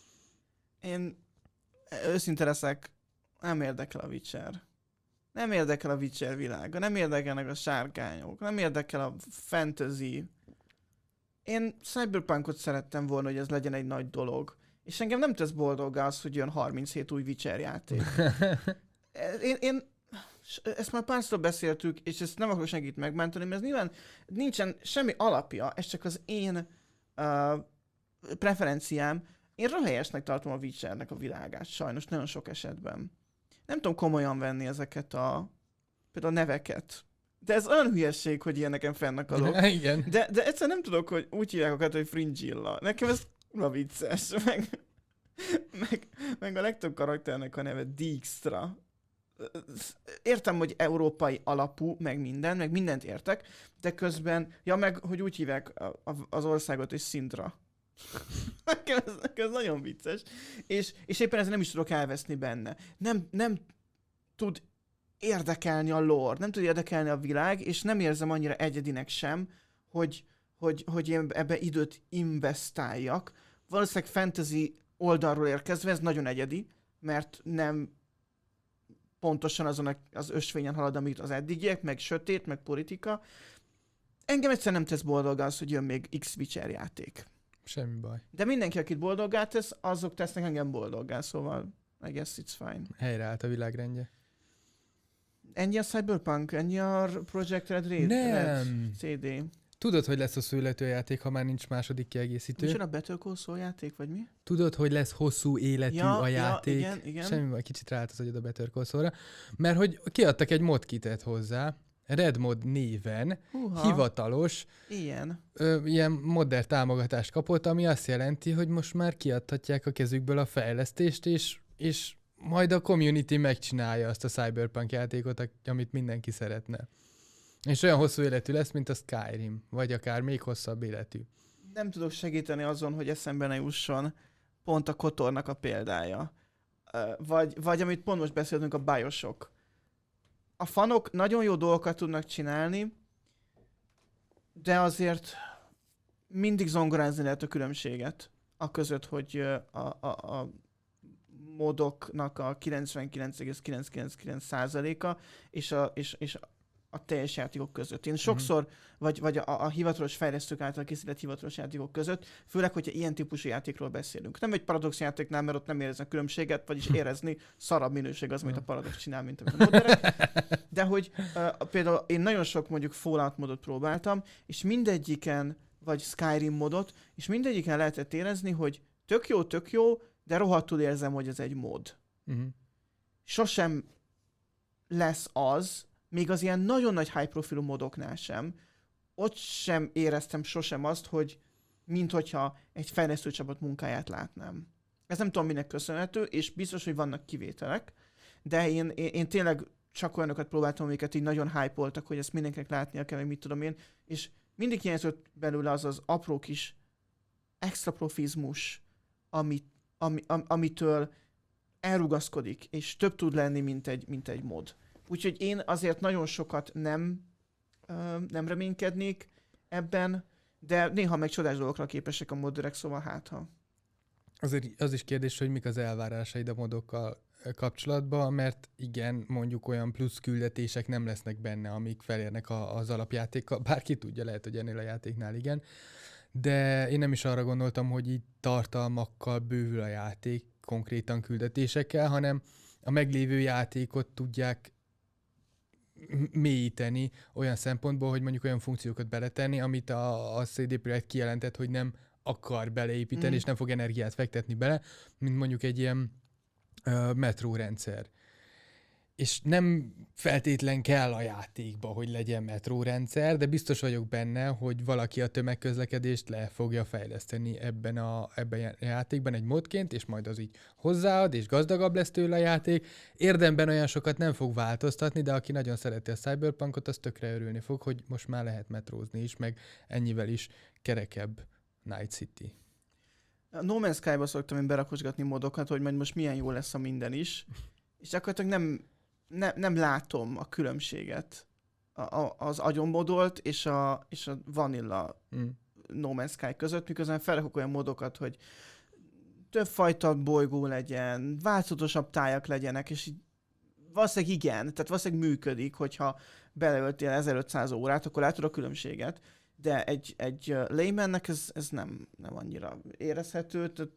Én őszinte leszek, nem érdekel a Witcher. Nem érdekel a Witcher világa, nem érdekelnek a sárkányok, nem érdekel a fantasy. Én Cyberpunkot szerettem volna, hogy ez legyen egy nagy dolog. És engem nem tesz boldoggá az, hogy jön harminchét új Witcher játék. én, én ezt már párszor beszéltük, és ezt nem akarok senkit megmenteni, mert ez nyilván nincsen semmi alapja, ez csak az én uh, preferenciám. Én röhelyesnek tartom a Witchernek a világát, sajnos nagyon sok esetben. Nem tudom komolyan venni ezeket a például a neveket. De ez olyan hülyesség, hogy ilyen nekem fennakadok. Igen. De, de egyszer nem tudok, hogy úgy hívják akat, hogy Fringilla. Nekem ez a vicces. Meg, meg, meg a legtöbb karakternek a neve Dijkstra. Értem, hogy európai alapú, meg minden, meg mindent értek, de közben, ja meg, hogy úgy hívják az országot, hogy Sintra. Nekem ez, nekem ez nagyon vicces. És, és éppen ezzel nem is tudok elveszni benne. Nem, nem tud érdekelni a lore, nem tud érdekelni a világ, és nem érzem annyira egyedinek sem, hogy, hogy, hogy én ebbe időt investáljak. Valószínűleg fantasy oldalról érkezve ez nagyon egyedi, mert nem pontosan azon a, az ösvényen halad, amit az eddigiek, meg sötét, meg politika. Engem egyszerűen nem tesz boldog az, hogy jön még X Witcher játék. Semmi baj. De mindenki, akit boldoggá tesz, azok tesznek engem boldoggá, szóval I guess it's fine. Helyreállt a világrendje. Ennyi a Cyberpunk? Ennyi a Project Red, Red, Nem. Red cé dé? Tudod, hogy lesz hosszú életű a játék, ha már nincs második kiegészítő? Nincs a Better Call Saul játék, vagy mi? Tudod, hogy lesz hosszú életű ja, a játék? Ja, igen, igen. Semmi baj, kicsit ráállt az agyad a Better Call Saulra. Mert hogy kiadtak egy modkitet hozzá, Red Mod néven, Húha. hivatalos, ilyen. Ö, ilyen modder támogatást kapott, ami azt jelenti, hogy most már kiadhatják a kezükből a fejlesztést, és, és majd a community megcsinálja azt a Cyberpunk játékot, amit mindenki szeretne. És olyan hosszú életű lesz, mint a Skyrim, vagy akár még hosszabb életű. Nem tudok segíteni azon, hogy eszembe ne jusson pont a Kotornak a példája. Vagy, vagy amit pont most beszéltünk, a BioShock. A fanok nagyon jó dolgokat tudnak csinálni, de azért mindig zongorázni lehet a különbséget. A között, hogy a, a, a modoknak a kilencvenkilenc egész kilencszázkilencvenkilenc százaléka és a, és, és a teljes játékok között. Én sokszor, mm-hmm. vagy, vagy a, a hivatalos fejlesztők által készített hivatalos játékok között, főleg, hogyha ilyen típusú játékról beszélünk. Nem egy Paradox játéknál, mert ott nem éreznek különbséget, vagyis érezni szarabb minőség az, amit a Paradox csinál, mint amit a modderek. De hogy uh, például én nagyon sok mondjuk Fallout modot próbáltam, és mindegyiken, vagy Skyrim modot, és mindegyiken lehetett érezni, hogy tök jó, tök jó, de rohadtul érzem, hogy ez egy mod. Mm-hmm. Sosem lesz az, még az ilyen nagyon nagy high profilú modoknál sem, ott sem éreztem sosem azt, hogy minthogyha egy fejlesztő csapat munkáját látnám. Ez nem tudom minek köszönhető, és biztos, hogy vannak kivételek, de én, én, én tényleg csak olyanokat próbáltam, amiket így nagyon hype-oltak, hogy ezt mindenkinek látnia kell, hogy mit tudom én, és mindig hiányzott belőle az az apró kis extra profizmus, amit, ami, am, amitől elrugaszkodik, és több tud lenni, mint egy, mint egy mod. Úgyhogy én azért nagyon sokat nem, ö, nem reménykednék ebben, de néha meg csodás dolgokra képesek a modderek, szóval hát ha. Azért az is kérdés, hogy mik az elvárásaid a modokkal kapcsolatban, mert igen, mondjuk olyan plusz küldetések nem lesznek benne, amik felérnek a, az alapjátékkal. Bárki tudja, lehet, hogy ennél a játéknál igen. De én nem is arra gondoltam, hogy így tartalmakkal bővül a játék, konkrétan küldetésekkel, hanem a meglévő játékot tudják mélyíteni olyan szempontból, hogy mondjuk olyan funkciókat beletenni, amit a, a cé dé Projekt kijelentett, hogy nem akar beleépíteni, mm. és nem fog energiát fektetni bele, mint mondjuk egy ilyen uh, metrórendszer. És nem feltétlen kell a játékba, hogy legyen metrórendszer, de biztos vagyok benne, hogy valaki a tömegközlekedést le fogja fejleszteni ebben a, ebben a játékban egy modként, és majd az így hozzáad, és gazdagabb lesz tőle a játék. Érdemben olyan sokat nem fog változtatni, de aki nagyon szereti a Cyberpunkot, az tökre örülni fog, hogy most már lehet metrózni is, meg ennyivel is kerekebb Night City. A No Man's Sky-ba szoktam én berakosgatni modokat, hogy majd most milyen jó lesz a minden is, és gyakorlatilag nem Ne, nem látom a különbséget a, a, az agyonmodolt és a, és a vanilla mm. No Man's Sky között, miközben felrakok olyan modokat, hogy több fajta bolygó legyen, változatosabb tájak legyenek, és így valószínűleg igen, tehát valószínűleg működik, hogyha beleöltél ezerötszáz órát, akkor látod a különbséget, de egy, egy laymannek ez, ez nem, nem annyira érezhető, tehát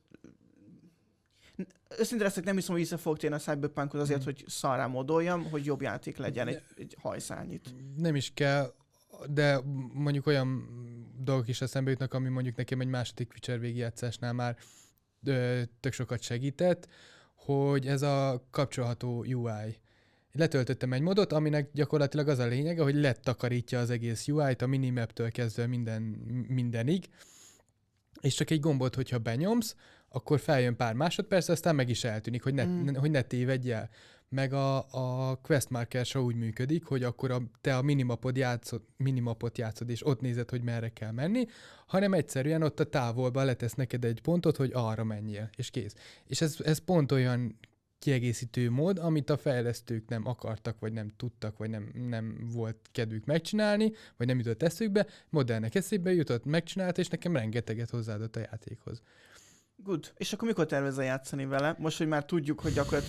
őszintén leszek, nem hiszem, hogy vissza fog térni a Cyberpunkhoz azért, mm. hogy szarrá modoljam, hogy jobb játék legyen egy, egy hajszárnyit. Nem is kell, de mondjuk olyan dolgok is eszembe jutnak, ami mondjuk nekem egy második Witcher végigjátszásnál már ö, tök sokat segített, hogy ez a kapcsolható u i. Letöltöttem egy modot, aminek gyakorlatilag az a lényege, hogy letakarítja az egész u i-t, a minimaptől kezdve minden, mindenig, és csak egy gombot, hogyha benyomsz, akkor feljön pár másodperc, aztán meg is eltűnik, hogy ne, mm. ne, hogy ne tévedj el. Meg a, a quest marker se úgy működik, hogy akkor a, te a minimapot játszod, minimapot játszod, és ott nézed, hogy merre kell menni, hanem egyszerűen ott a távolban letesz neked egy pontot, hogy arra menjél, és kész. És ez, ez pont olyan kiegészítő mód, amit a fejlesztők nem akartak, vagy nem tudtak, vagy nem, nem volt kedvük megcsinálni, vagy nem jutott eszükbe, modellnek eszébe jutott, megcsinált, és nekem rengeteget hozzáadott a játékhoz. Good. És akkor mikor tervezel játszani vele? Most, hogy már tudjuk, hogy gyakorlatilag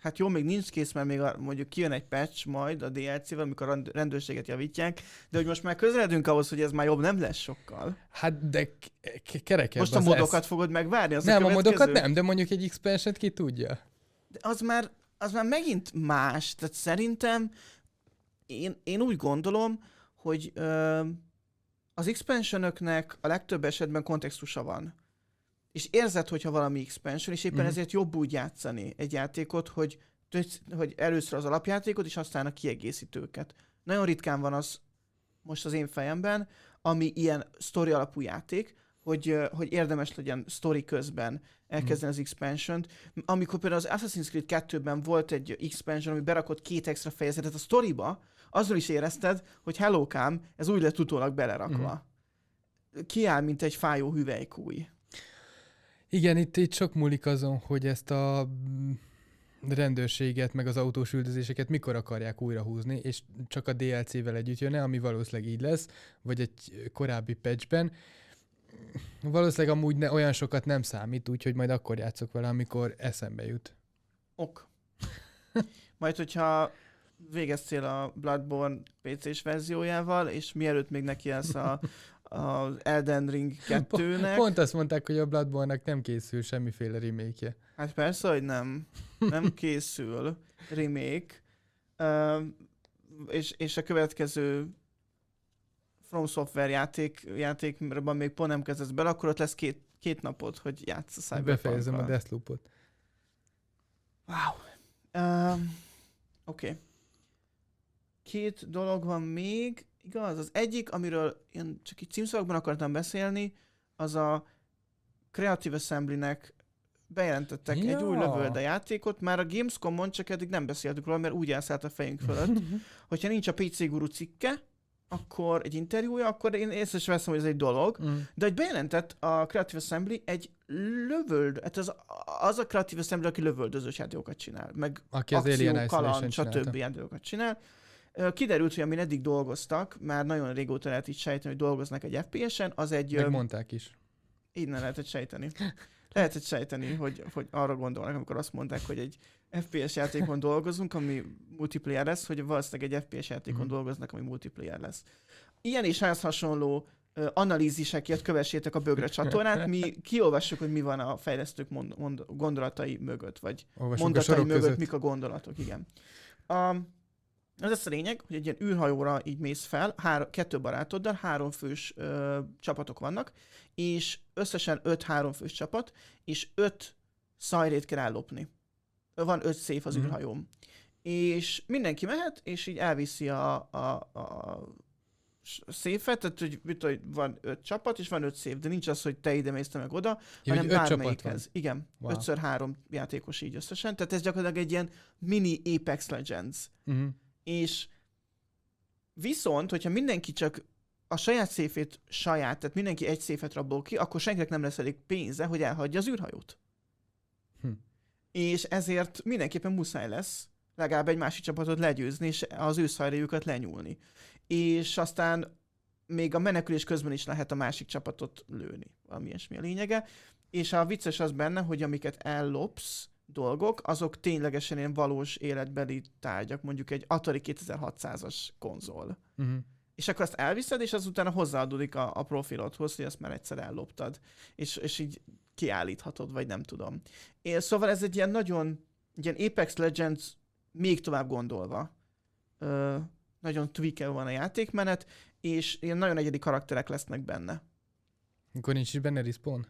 Hát jó, még nincs kész, mert még a, mondjuk kijön egy patch majd a dé el cé-vel, amikor a rendőrséget javítják, de hogy most már közeledünk ahhoz, hogy ez már jobb nem lesz sokkal. Hát de k- kerekebb Most a modokat ez... fogod megvárni? Az nem, a, a modokat nem, de mondjuk egy expansion ki tudja. De az már, az már megint más. Tehát szerintem én, én úgy gondolom, hogy ö, az expansionöknek a legtöbb esetben kontextusa van. És érzed, hogyha valami expansion, és éppen mm. ezért jobb úgy játszani egy játékot, hogy, hogy először az alapjátékot, és aztán a kiegészítőket. Nagyon ritkán van az most az én fejemben, ami ilyen sztori alapú játék, hogy, hogy érdemes legyen sztori közben elkezdeni mm. az expansiont. Amikor például az Assassin's Creed kettőben volt egy expansion, ami berakott két extra fejezetet a sztoriba, azzal is érezted, hogy hellókám, ez úgy lett utólag belerakva. Mm. Kiáll, mint egy fájó hüvelykúj. Igen, itt, itt sok múlik azon, hogy ezt a rendőrséget, meg az autós üldözéseket mikor akarják újra húzni, és csak a dé el cé-vel együtt jönne, ami valószínűleg így lesz, vagy egy korábbi patchben. Valószínűleg amúgy ne, olyan sokat nem számít, úgyhogy majd akkor játszok vele, amikor eszembe jut. Ok. Majd, hogyha végeztél a Bloodborne pé cés verziójával, és mielőtt még nekiállsz a az Elden Ring kettőnek. Pont azt mondták, hogy a Bloodborne-nak nem készül semmiféle remake-je. Hát persze, hogy nem. Nem készül remake. Uh, és, és a következő From Software játék, játékban még pont nem kezdesz bele, akkor ott lesz két, két napot, hogy játsz a Cyberpunk-kal. Befejezem a Deathloop-ot. Wow. Uh, Oké. Okay. Két dolog van még. Igaz, az egyik, amiről én csak így címszavakban akartam beszélni, az a Creative Assembly-nek bejelentettek ja. egy új lövölde játékot, már a Gamescom-on csak eddig nem beszéltük róla, mert úgy elszállt a fejünk fölött, hogyha nincs a pé cé Guru cikke, akkor egy interjúja, akkor én észre is veszem, hogy ez egy dolog, mm. de hogy bejelentett a Creative Assembly egy lövöld, hát az, az a Creative Assembly, aki lövöldözős játékokat csinál, meg aki akció, kaland, stb. Játékokat csinál. Kiderült, hogy amin eddig dolgoztak, már nagyon régóta lehet így sejteni, hogy dolgoznak egy ef pé es-en, az egy... Megmondták is. Innen lehetett sejteni. Lehetett sejteni, hogy, hogy arra gondolnak, amikor azt mondták, hogy egy ef pé es játékon dolgozunk, ami multiplayer lesz, hogy valószínűleg egy ef pé es játékon mm-hmm. dolgoznak, ami multiplayer lesz. Ilyen és ehhez hasonló uh, analízisekért kövessétek a Bögre csatornát, mi kiolvassuk, hogy mi van a fejlesztők mond- mond- gondolatai mögött, vagy Olvasunk mondatai mögött, között. Mik a gondolatok, igen. Um, Az lesz a lényeg, hogy egy ilyen űrhajóra így mész fel, három, kettő barátoddal, három fős ö, csapatok vannak, és összesen öt háromfős csapat, és öt szajrét kell ellopni. Van öt széf az mm-hmm. űrhajón. És mindenki mehet, és így elviszi a, a, a széfet, tehát hogy, hogy van öt csapat, és van öt széf, de nincs az, hogy te ide mész, te meg oda, ja, hanem bármelyikhez. Igen, wow. ötször három játékos így összesen, tehát ez gyakorlatilag egy ilyen mini Apex Legends. Mm-hmm. És viszont, hogyha mindenki csak a saját széfét saját, tehát mindenki egy széfet rabol ki, akkor senkinek nem lesz elég pénze, hogy elhagyja az űrhajót. Hm. És ezért mindenképpen muszáj lesz legalább egy másik csapatot legyőzni, és az ő szajréjukat lenyúlni. És aztán még a menekülés közben is lehet a másik csapatot lőni. Valami ilyesmi a lényege. És a vicces az benne, hogy amiket ellopsz, dolgok, azok ténylegesen ilyen valós életbeli tárgyak, mondjuk egy Atari kétezer-hatszázas konzol. Uh-huh. És akkor azt elviszed, és azután hozzáadódik a, a profilodhoz, hogy azt már egyszer elloptad. És, és így kiállíthatod, vagy nem tudom. É, szóval ez egy ilyen nagyon, egy ilyen Apex Legends még tovább gondolva. Ö, nagyon tweakel van a játékmenet, és ilyen nagyon egyedi karakterek lesznek benne. Akkor nincs is benne respawn?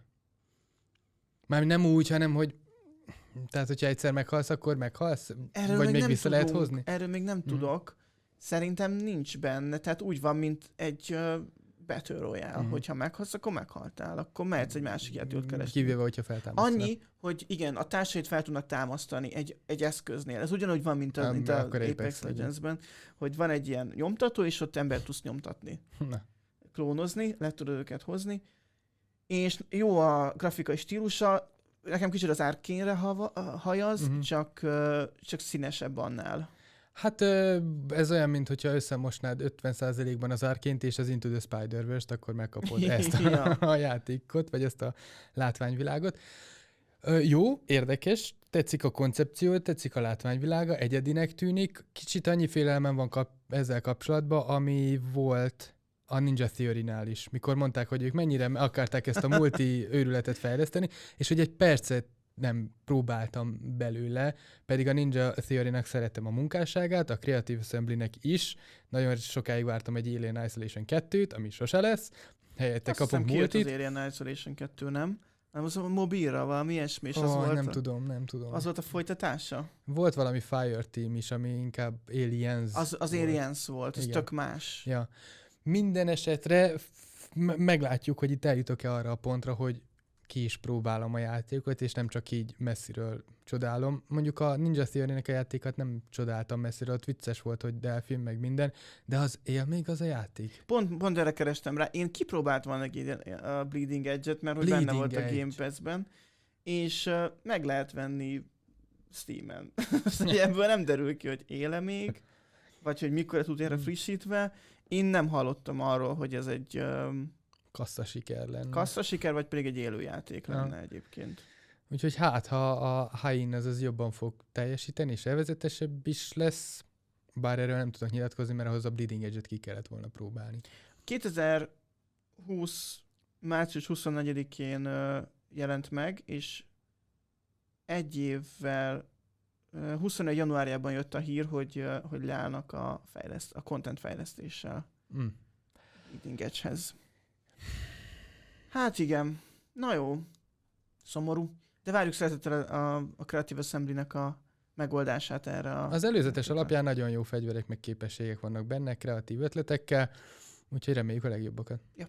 Már nem úgy, hanem hogy tehát, hogyha egyszer meghalsz, akkor meghalsz? Erről vagy még, még nem vissza tudunk. lehet hozni? Erről még nem hmm. tudok. Szerintem nincs benne. Tehát úgy van, mint egy uh, Battle Royale. Hmm. Hogyha meghalsz, akkor meghaltál. Akkor mehetsz egy másik játékot keresni. Kivéve, hogyha feltámasztanak. Annyi, hogy igen, a társait fel tudnak támasztani egy, egy eszköznél. Ez ugyanúgy van, mint, a, mint a Apex, Apex Legends-ben, hogy van egy ilyen nyomtató, és ott embert tudsz nyomtatni. Na. Klónozni, le tudod őket hozni. És jó a grafikai stílusa. Nekem kicsit az Arkane-re hajaz, uh-huh. csak, uh, csak színesebb annál. Hát ez olyan, mint hogyha összemosnád ötven százalékban az Arkane-t és az Into the Spider-Verse-t, akkor megkapod ezt a, ja. a játékot, vagy ezt a látványvilágot. Jó, érdekes, Tetszik a koncepció, tetszik a látványvilága, egyedinek tűnik. Kicsit annyi félelmem van kap- ezzel kapcsolatban, ami volt a Ninja Theory-nál is, mikor mondták, hogy ők mennyire akarták ezt a multi őrületet fejleszteni, és hogy egy percet nem próbáltam belőle, pedig a Ninja Theory-nak szeretem a munkásságát, a Creative Assembly-nek is. Nagyon sokáig vártam egy Alien Isolation kettőt, ami sose lesz. Helyette kapunk multit. Az Alien Isolation kettő, nem? Nem, az a mobilra valami ilyesmi, és oh, az volt nem a... tudom, nem tudom. Az volt a folytatása? Volt valami Fireteam is, ami inkább Aliens Az, az volt. Aliens volt, ez Igen. tök más. Ja. Minden esetre f- meglátjuk, hogy itt eljutok-e arra a pontra, hogy ki is próbálom a játékot, és nem csak így messziről csodálom. Mondjuk a Ninja Theory-nek a játékot nem csodáltam messziről, ott vicces volt, hogy delfin, meg minden, de az él még az a játék. Pont, pont erre kerestem rá. Én kipróbáltam a Bleeding Edge-et, mert hogy Bleeding benne volt Edge. a Game Pass-ben, és uh, meg lehet venni Steam-en. Ebből nem derül ki, hogy éle még, vagy hogy mikor tud erre frissítve. Én nem hallottam arról, hogy ez egy um, Kassza siker lenne. kassza siker, vagy pedig egy élőjáték lenne ja. egyébként. Úgyhogy hát, ha a High-In az, az jobban fog teljesíteni, és elvezetesebb is lesz, bár erről nem tudok nyilatkozni, mert ahhoz a Bleeding Edge-et ki kellett volna próbálni. kétezer-húsz március huszonnegyedikén uh, jelent meg, és egy évvel, uh, huszonegy januárjában jött a hír, hogy, uh, hogy leállnak a, fejleszt, a content fejlesztéssel Mm. Bleeding Edge-hez. Hát igen, na jó, szomorú. De várjuk szeretettel a, a Creative Assembly-nek a megoldását erre. A az előzetes játékra. alapján nagyon jó fegyverek meg képességek vannak benne, kreatív ötletekkel, úgyhogy reméljük a legjobbakat. Ja.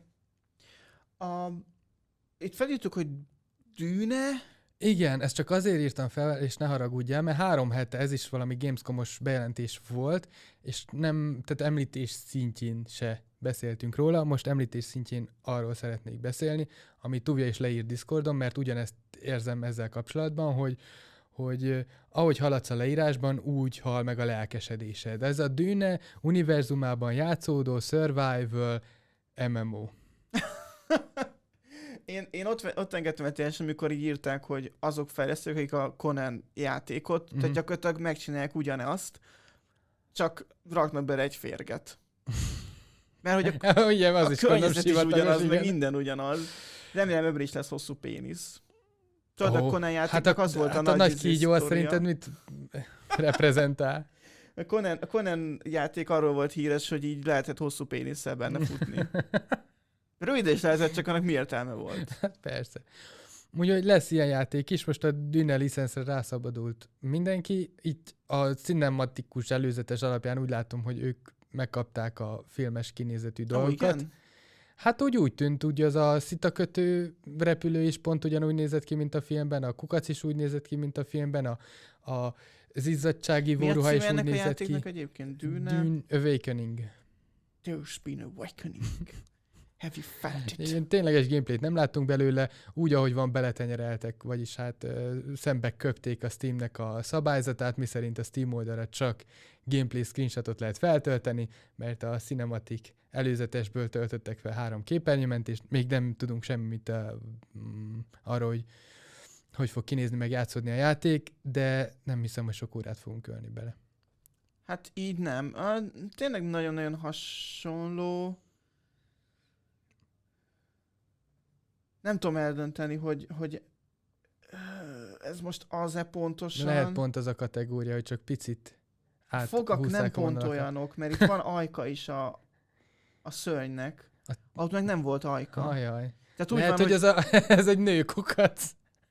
A, itt felírtuk, hogy Dűne. Igen, ezt csak azért írtam fel, és ne haragudjál, mert három hete ez is valami Gamescom-os bejelentés volt, és nem, tehát említés szintjén se beszéltünk róla, most említés szintjén arról szeretnék beszélni, ami Tuvia is leírt Discordon, mert ugyanezt érzem ezzel kapcsolatban, hogy, hogy ahogy haladsz a leírásban, úgy hal meg a lelkesedésed. Ez a Dűne univerzumában játszódó survival em em o. Én, én ott, ott engedtem egy teljesen, amikor így írták, hogy azok fejlesztők, akik a Conan játékot, mm-hmm. tehát gyakorlatilag megcsinálják ugyanazt, csak raknak bele egy férget. Mert hogy a, ugye, az a is környezet is ugyanaz, igen. meg minden ugyanaz. Remélem ebből is lesz hosszú pénisz. Tudod, oh, a Conan játéknak hát a, az volt hát a, a nagy, nagy kígyó, az szerinted mit reprezentál? A Conan, a Conan játék arról volt híres, hogy így lehetett hosszú pénisszel benne futni. Rövid is lehetett, csak annak mi értelme volt? Hát persze. Úgyhogy lesz ilyen játék is, most a Dűne licenszre rászabadult mindenki. Itt a cinematikus előzetes alapján úgy látom, hogy ők megkapták a filmes kinézetű dolgokat. Oh, hát úgy úgy tűnt, ugye az a szitakötő repülő is pont ugyanúgy nézett ki, mint a filmben, a kukac is úgy nézett ki, mint a filmben, a, a az izzadsági vóruha is úgy nézett ki. Mi a ennek a egyébként? Dűne? Dune Awakening. There's been awakening. Have you found it? Ilyen tényleges gameplayt nem láttunk belőle, úgy, ahogy van, beletenyereltek, vagyis hát ö, szembe köpték a Steamnek a szabályzatát, miszerint a Steam oldalra csak gameplay screenshotot lehet feltölteni, mert a Cinematic előzetesből töltöttek fel három képernyőmentést, még nem tudunk semmit uh, mm, arról, hogy hogy fog kinézni, meg játszódni a játék, de nem hiszem, hogy sok órát fogunk ölni bele. Hát így nem. A, tényleg nagyon-nagyon hasonló. Nem tudom eldönteni, hogy, hogy ez most az-e pontosan. Lehet pont az a kategória, hogy csak picit át Fogak nem pont vonalakat. olyanok, mert itt van ajka is a, a szörnynek. A... Ott meg nem volt ajka. Ajaj. Tehát úgy lehet, van, hogy, hogy... Ez, a, ez egy nőkukac.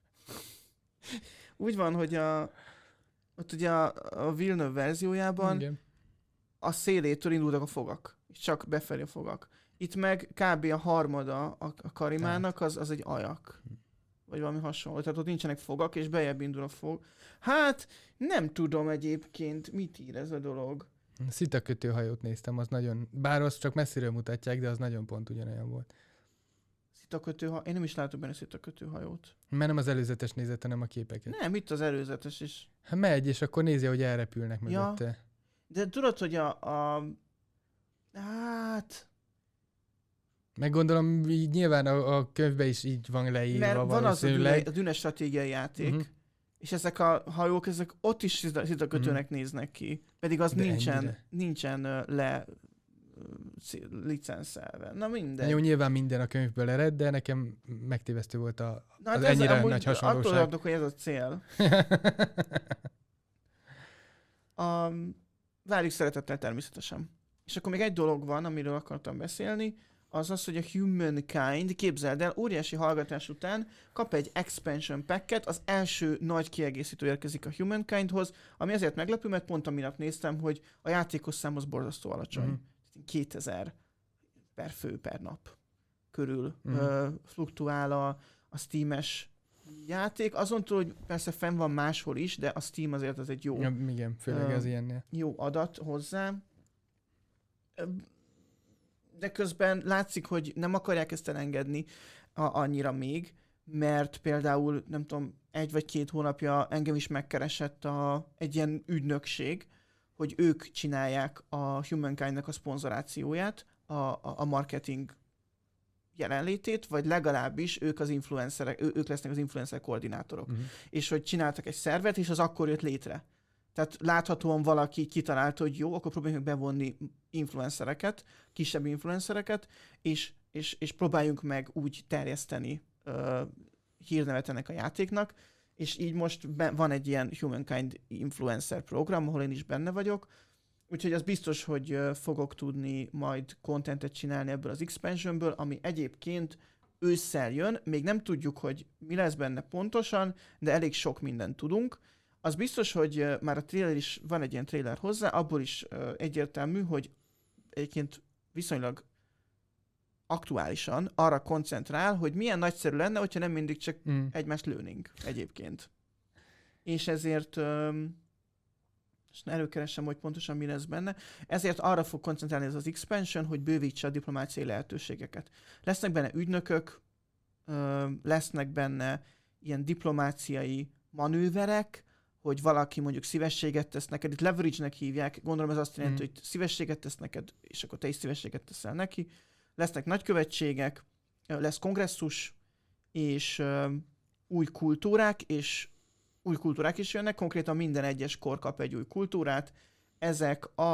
Úgy van, hogy a, ott ugye a, a Villeneuve verziójában Igen. a szélétől indultak a fogak, és csak befelé a fogak. Itt meg kb. A harmada a, a karimának az, az egy ajak. Vagy valami hasonló. Tehát ott nincsenek fogak, és bejebb indul a fog. Hát nem tudom egyébként, mit ír ez a dolog. Szitakötőhajót néztem, az nagyon, bár azt csak messziről mutatják, de az nagyon pont ugyanolyan volt. Szitakötőhajó? Én nem is látok benne szitakötőhajót. Mert nem az előzetes nézet, hanem a képeket. Nem, itt az előzetes is. Hát megy, és akkor nézi, hogy elrepülnek mögötte. Ja. De tudod, hogy a... a... Hát... Meg gondolom, így nyilván a, a könyvben is így van leírva mert van az a valószínűleg. Dűne, a Dűne stratégiai játék, uh-huh. És ezek a hajók, ezek ott is szitakötőnek mm. néznek ki. Pedig az De nincsen, nincsen uh, le uh, licenszelve. Na minden. Jó, nyilván minden a könyvből ered, de nekem megtévesztő volt a, Na, az ennyire ez, nagy hasonlóság. Attól adok, hogy ez a cél. a, várjuk szeretettel természetesen. És akkor még egy dolog van, amiről akartam beszélni, az az, hogy a Humankind, képzeld el, óriási hallgatás után kap egy expansion packet, az első nagy kiegészítő érkezik a Humankindhoz, ami azért meglepő, mert pont aminap néztem, hogy a játékos szám az borzasztó alacsony. Mm. kétezer per fő per nap körül mm. ö, fluktuál a, a Steam-es játék. Azon túl, hogy persze fenn van máshol is, de a Steam azért az egy jó, ja, igen, főleg ö, ez ilyennél. Jó adat hozzá. De közben látszik, hogy nem akarják ezt elengedni a, annyira még, mert például, nem tudom, egy vagy két hónapja engem is megkeresett a, egy ilyen ügynökség, hogy ők csinálják a Humankind-nak a szponzorációját, a, a, a marketing jelenlétét, vagy legalábbis ők az influencerek, ő, ők lesznek az influencer koordinátorok. Uh-huh. És hogy csináltak egy szervet, és az akkor jött létre. Tehát láthatóan valaki kitalálta, hogy jó, akkor próbáljunk bevonni influencereket, kisebb influencereket, és, és, és próbáljunk meg úgy terjeszteni uh, hírnevet ennek a játéknak, és így most be, van egy ilyen Humankind influencer program, ahol én is benne vagyok, úgyhogy az biztos, hogy uh, fogok tudni majd contentet csinálni ebből az expansionből, ami egyébként ősszel jön, még nem tudjuk, hogy mi lesz benne pontosan, de elég sok mindent tudunk. Az biztos, hogy uh, már a trailer is, van egy ilyen trailer hozzá, abból is uh, egyértelmű, hogy egyébként viszonylag aktuálisan arra koncentrál, hogy milyen nagyszerű lenne, hogyha nem mindig csak mm. egymást lőnénk egyébként. És ezért, um, és előkeresem, hogy pontosan mi lesz benne, ezért arra fog koncentrálni ez az expansion, hogy bővítse a diplomáciai lehetőségeket. Lesznek benne ügynökök, um, lesznek benne ilyen diplomáciai manőverek, hogy valaki mondjuk szívességet tesz neked, itt leverage-nek hívják, gondolom ez azt jelenti, mm. hogy szívességet tesz neked, és akkor te is szívességet teszel neki. Lesznek nagykövetségek, lesz kongresszus, és uh, új kultúrák, és új kultúrák is jönnek, konkrétan minden egyes kor kap egy új kultúrát. Ezek a,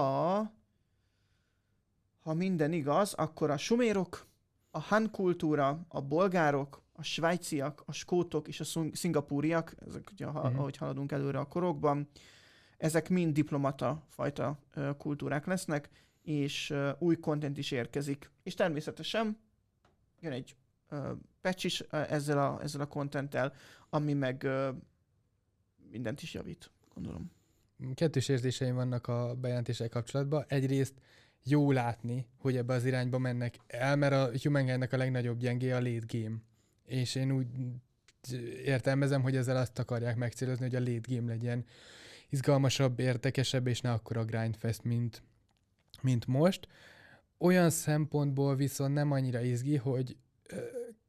ha minden igaz, akkor a sumérok, a Han kultúra, a bolgárok, a svájciak, a skótok és a szingapúriak, ezek ugye, ha, uh-huh. ahogy haladunk előre a korokban, ezek mind diplomata fajta uh, kultúrák lesznek, és uh, új content is érkezik. És természetesen jön egy uh, patch is uh, ezzel a, ezzel a contenttel, ami meg uh, mindent is javít, gondolom. Kettős érzéseim vannak a bejelentéssel kapcsolatban. Egyrészt jó látni, hogy ebbe az irányba mennek el, mert a Humankind-nek a legnagyobb gyengéje a late game. És én úgy értelmezem, hogy ezzel azt akarják megcélozni, hogy a late game legyen izgalmasabb, érdekesebb, és ne akkora grindfest, mint, mint most. Olyan szempontból viszont nem annyira izgi, hogy uh,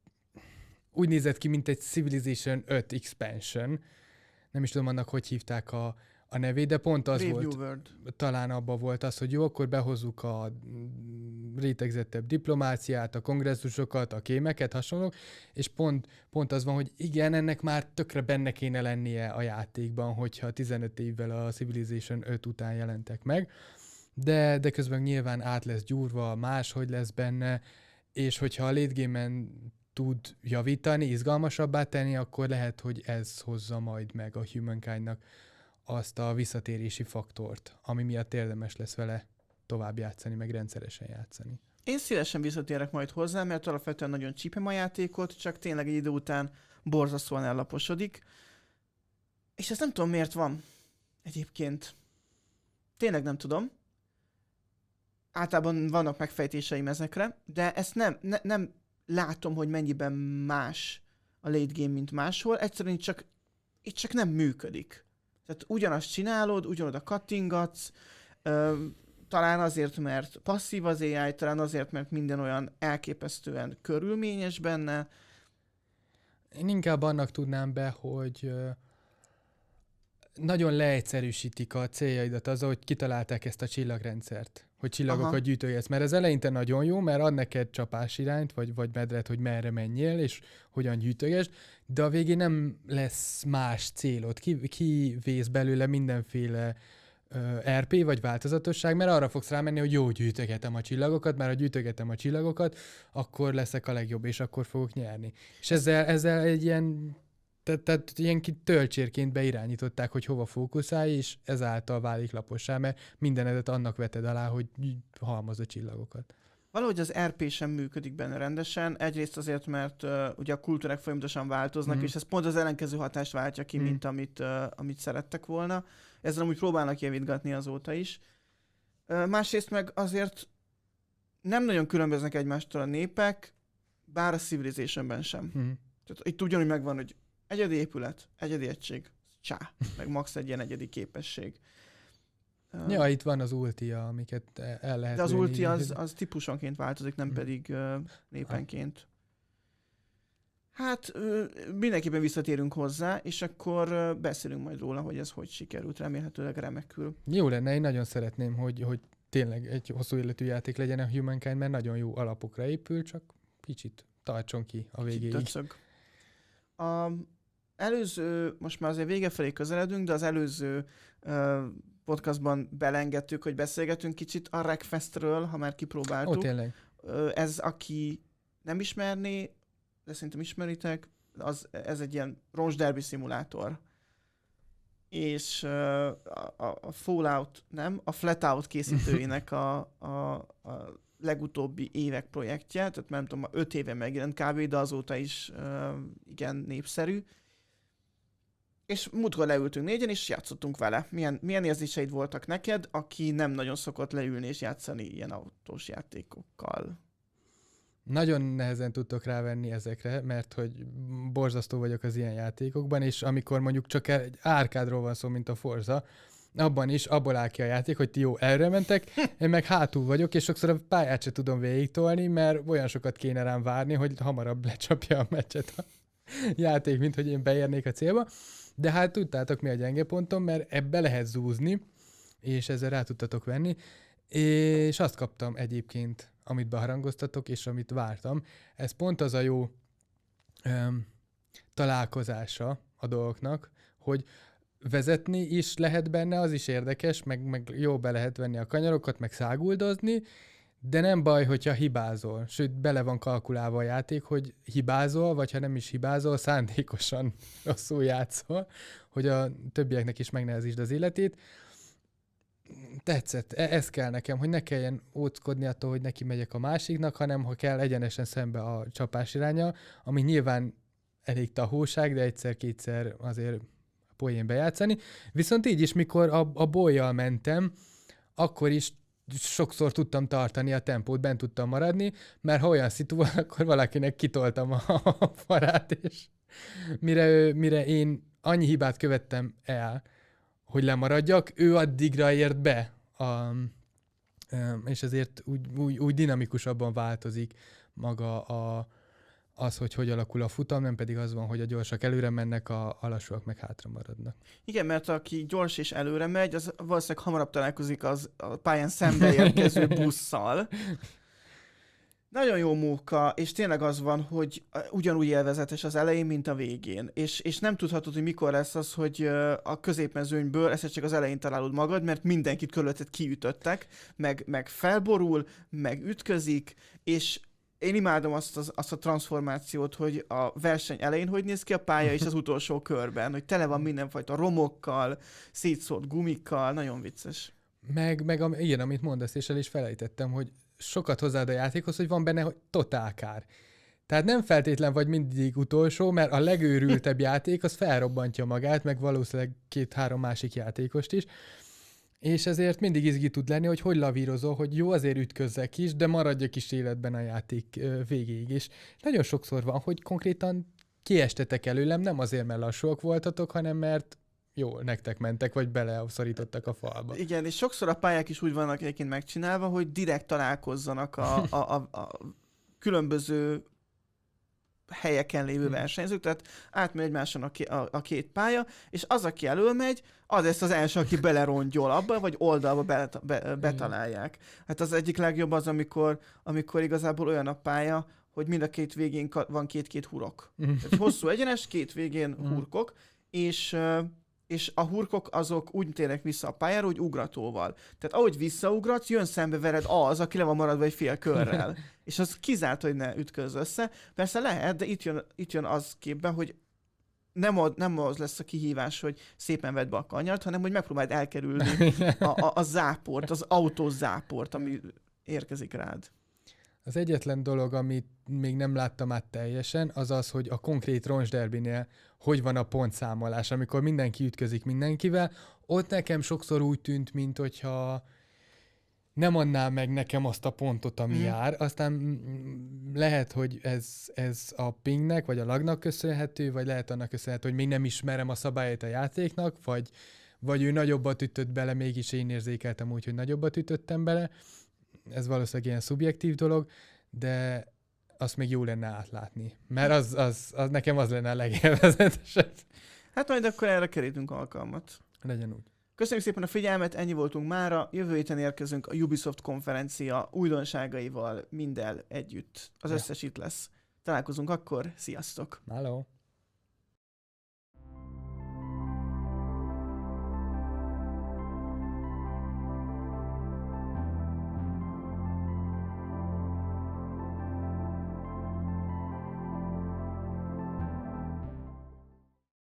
úgy nézett ki, mint egy Civilization öt expansion. Nem is tudom annak, hogy hívták a, a nevét, de pont az Brave volt, World. Talán abban volt az, hogy jó, akkor behozzuk a rétegzettebb diplomáciát, a kongresszusokat, a kémeket, hasonlók, és pont, pont az van, hogy igen, ennek már tökre benne kéne lennie a játékban, hogyha tizenöt évvel a Civilization öt után jelentek meg, de, de közben nyilván át lesz gyúrva, máshogy lesz benne, és hogyha a late game-en tud javítani, izgalmasabbá tenni, akkor lehet, hogy ez hozza majd meg a Humankind-nak azt a visszatérési faktort, ami miatt érdemes lesz vele tovább játszani, meg rendszeresen játszani. Én szívesen visszatérek majd hozzá, mert alapvetően nagyon csípem a játékot, csak tényleg egy idő után borzasztóan ellaposodik. És ezt nem tudom, miért van egyébként. Tényleg nem tudom. Általában vannak megfejtéseim ezekre, de ezt nem, ne, nem látom, hogy mennyiben más a late game, mint máshol. Egyszerűen itt csak, itt csak nem működik. Tehát ugyanazt csinálod, ugyanoda kattingatsz, ö, talán azért, mert passzív az á i, talán azért, mert minden olyan elképesztően körülményes benne. Én inkább annak tudnám be, hogy ö, nagyon leegyszerűsítik a céljaidat azzal, hogy kitalálták ezt a csillagrendszert, hogy csillagokat Aha. gyűjtögetsz. Mert ez eleinte nagyon jó, mert ad neked csapás irányt, vagy, vagy medret, hogy merre menjél, és hogyan gyűjtögesd, de a végén nem lesz más célod. Ki, kivész belőle mindenféle uh, er pé vagy változatosság, mert arra fogsz rámenni, hogy jó, gyűjtögetem a csillagokat, mert ha gyűjtögetem a csillagokat, akkor leszek a legjobb, és akkor fogok nyerni. És ezzel, ezzel egy ilyen Tehát, tehát ilyen töltsérként beirányították, hogy hova fókuszálj, és ezáltal válik lapossá, mert mindenedet annak veted alá, hogy halmozd a csillagokat. Valahogy az er pé sem működik benne rendesen, egyrészt azért, mert uh, ugye a kultúrák folyamatosan változnak, mm. és ez pont az ellenkező hatást váltja ki, mm. mint amit, uh, amit szerettek volna. Ezzel amúgy próbálnak javítgatni azóta is. Uh, másrészt meg azért nem nagyon különböznek egymástól a népek, bár a Civilizationben sem. Mm. Tehát itt ugyanúgy megvan, hogy egyedi épület, egyedi egység, csá, meg max egy ilyen egyedi képesség. Ja, uh, itt van az ultia, amiket el lehet De az ulti az, az típusonként változik, nem hmm. pedig uh, népenként. Hát uh, mindenképpen visszatérünk hozzá, és akkor uh, beszélünk majd róla, hogy ez hogy sikerült, remélhetőleg remekül. Jó lenne, én nagyon szeretném, hogy, hogy tényleg egy hosszú életű játék legyen a Humankind, mert nagyon jó alapokra épül, csak kicsit tartson ki a végéig. A előző, most már azért vége felé közeledünk, de az előző uh, podcastban belengedtük, hogy beszélgetünk kicsit a Wreckfestről, ha már kipróbáltuk. Ó, tényleg. Uh, ez, aki nem ismerné, de szerintem ismeritek, az, ez egy ilyen roncsderbi szimulátor. És uh, a, a Fallout, nem, a Flatout készítőinek a, a, a legutóbbi évek projektje, tehát nem tudom, öt éve megjelent kb., de azóta is uh, igen népszerű. És múltkor leültünk négyen, és játszottunk vele. Milyen, milyen érzéseid voltak neked, aki nem nagyon szokott leülni és játszani ilyen autós játékokkal? Nagyon nehezen tudtok rávenni ezekre, mert hogy borzasztó vagyok az ilyen játékokban, és amikor mondjuk csak egy árkádról van szó, mint a Forza, abban is, abból áll ki a játék, hogy ti jó, erre mentek, én meg hátul vagyok, és sokszor a pályát se tudom végigtolni, mert olyan sokat kéne rám várni, hogy hamarabb lecsapja a meccset a játék, mint hogy én beérnék a célba. De hát tudtátok, mi a gyenge pontom, mert ebbe lehet zúzni, és ezzel rá tudtatok venni, és azt kaptam egyébként, amit beharangoztatok, és amit vártam. Ez pont az a jó öm, találkozása a dolgoknak, hogy vezetni is lehet benne, az is érdekes, meg, meg jó be lehet venni a kanyarokat, meg száguldozni, de nem baj, hogyha hibázol. Sőt, bele van kalkulálva a játék, hogy hibázol, vagy ha nem is hibázol, szándékosan rosszul játszol, hogy a többieknek is megnehezítsd az életét. Tetszett. Ez kell nekem, hogy ne kelljen óckodni attól, hogy neki megyek a másiknak, hanem ha kell egyenesen szembe a csapás iránya, ami nyilván elég tahóság, de egyszer-kétszer azért poén bejátszani. Viszont így is, mikor a, a bollyal mentem, akkor is sokszor tudtam tartani a tempót, bent tudtam maradni, mert ha olyan szitu van, akkor valakinek kitoltam a, a farát, és mire, ő, mire én annyi hibát követtem el, hogy lemaradjak, ő addigra ért be, a, és ezért úgy, úgy, úgy dinamikusabban változik maga a, az, hogy hogy alakul a futam, nem pedig az van, hogy a gyorsak előre mennek, a, a lassúak meg hátra maradnak. Igen, mert aki gyors és előre megy, az valószínűleg hamarabb találkozik az a pályán szembe érkező busszal. Nagyon jó móka, és tényleg az van, hogy ugyanúgy élvezetes az elején, mint a végén. És, és nem tudhatod, hogy mikor lesz az, hogy a középmezőnyből ezt csak az elején találod magad, mert mindenkit körülötted kiütöttek, meg, meg felborul, meg ütközik, és én imádom azt, az, azt a transformációt, hogy a verseny elején hogy néz ki a pálya, és az utolsó körben, hogy tele van mindenfajta romokkal, szétszórt gumikkal, nagyon vicces. Meg, meg am, igen, amit mondasz, és el is felejtettem, hogy sokat hozzáad a játékhoz, hogy van benne hogy totál kár. Tehát nem feltétlen vagy mindig utolsó, mert a legőrültebb játék az felrobbantja magát, meg valószínűleg két-három másik játékost is, és ezért mindig izgi tud lenni, hogy hogy lavírozol, hogy jó, azért ütközzek is, de maradjak is életben a játék végéig. És nagyon sokszor van, hogy konkrétan kiestetek előlem, nem azért, mert lassúak voltatok, hanem mert jó, nektek mentek, vagy beleszorítottak a falba. Igen, és sokszor a pályák is úgy vannak egyébként megcsinálva, hogy direkt találkozzanak a, a, a, a különböző helyeken lévő Hmm. versenyzők, tehát átmegy egymáson a, ké- a, a két pálya, és az, aki elölmegy, az lesz az első, aki belerongyol abba, vagy oldalba be, be, betalálják. Hát az egyik legjobb az, amikor, amikor igazából olyan a pálya, hogy mind a két végén ka- van két-két hurok. Tehát hosszú egyenes, két végén hurkok, és, ö, és a hurkok azok úgy térnek vissza a pályára, hogy ugratóval. Tehát ahogy visszaugratsz, jön szembe veled az, aki le van maradva egy fél körrel. És az kizárt, hogy ne ütközz össze. Persze lehet, de itt jön, itt jön az képben, hogy nem, ad, nem az lesz a kihívás, hogy szépen vedd be a kanyart, hanem hogy megpróbáld elkerülni a, a, a záport, az autós záport, ami érkezik rád. Az egyetlen dolog, amit még nem láttam át teljesen, az az, hogy a konkrét roncsderbinél hogy van a pontszámolás, amikor mindenki ütközik mindenkivel. Ott nekem sokszor úgy tűnt, mint hogyha nem adná meg nekem azt a pontot, ami mm. jár. Aztán mm, lehet, hogy ez, ez a pingnek, vagy a lagnak köszönhető, vagy lehet annak köszönhető, hogy még nem ismerem a szabályait a játéknak, vagy, vagy ő nagyobbat ütött bele, mégis én érzékeltem úgy, hogy nagyobbat ütöttem bele. Ez valószínűleg ilyen szubjektív dolog, de azt még jó lenne átlátni. Mert az, az, az nekem az lenne a legélvezetesebb. Hát majd akkor erre kerítünk alkalmat. Legyen úgy. Köszönjük szépen a figyelmet, ennyi voltunk mára. Jövő héten érkezünk a Ubisoft konferencia újdonságaival, mindel együtt. Az Ja. összes itt lesz. Találkozunk akkor, sziasztok! Hello.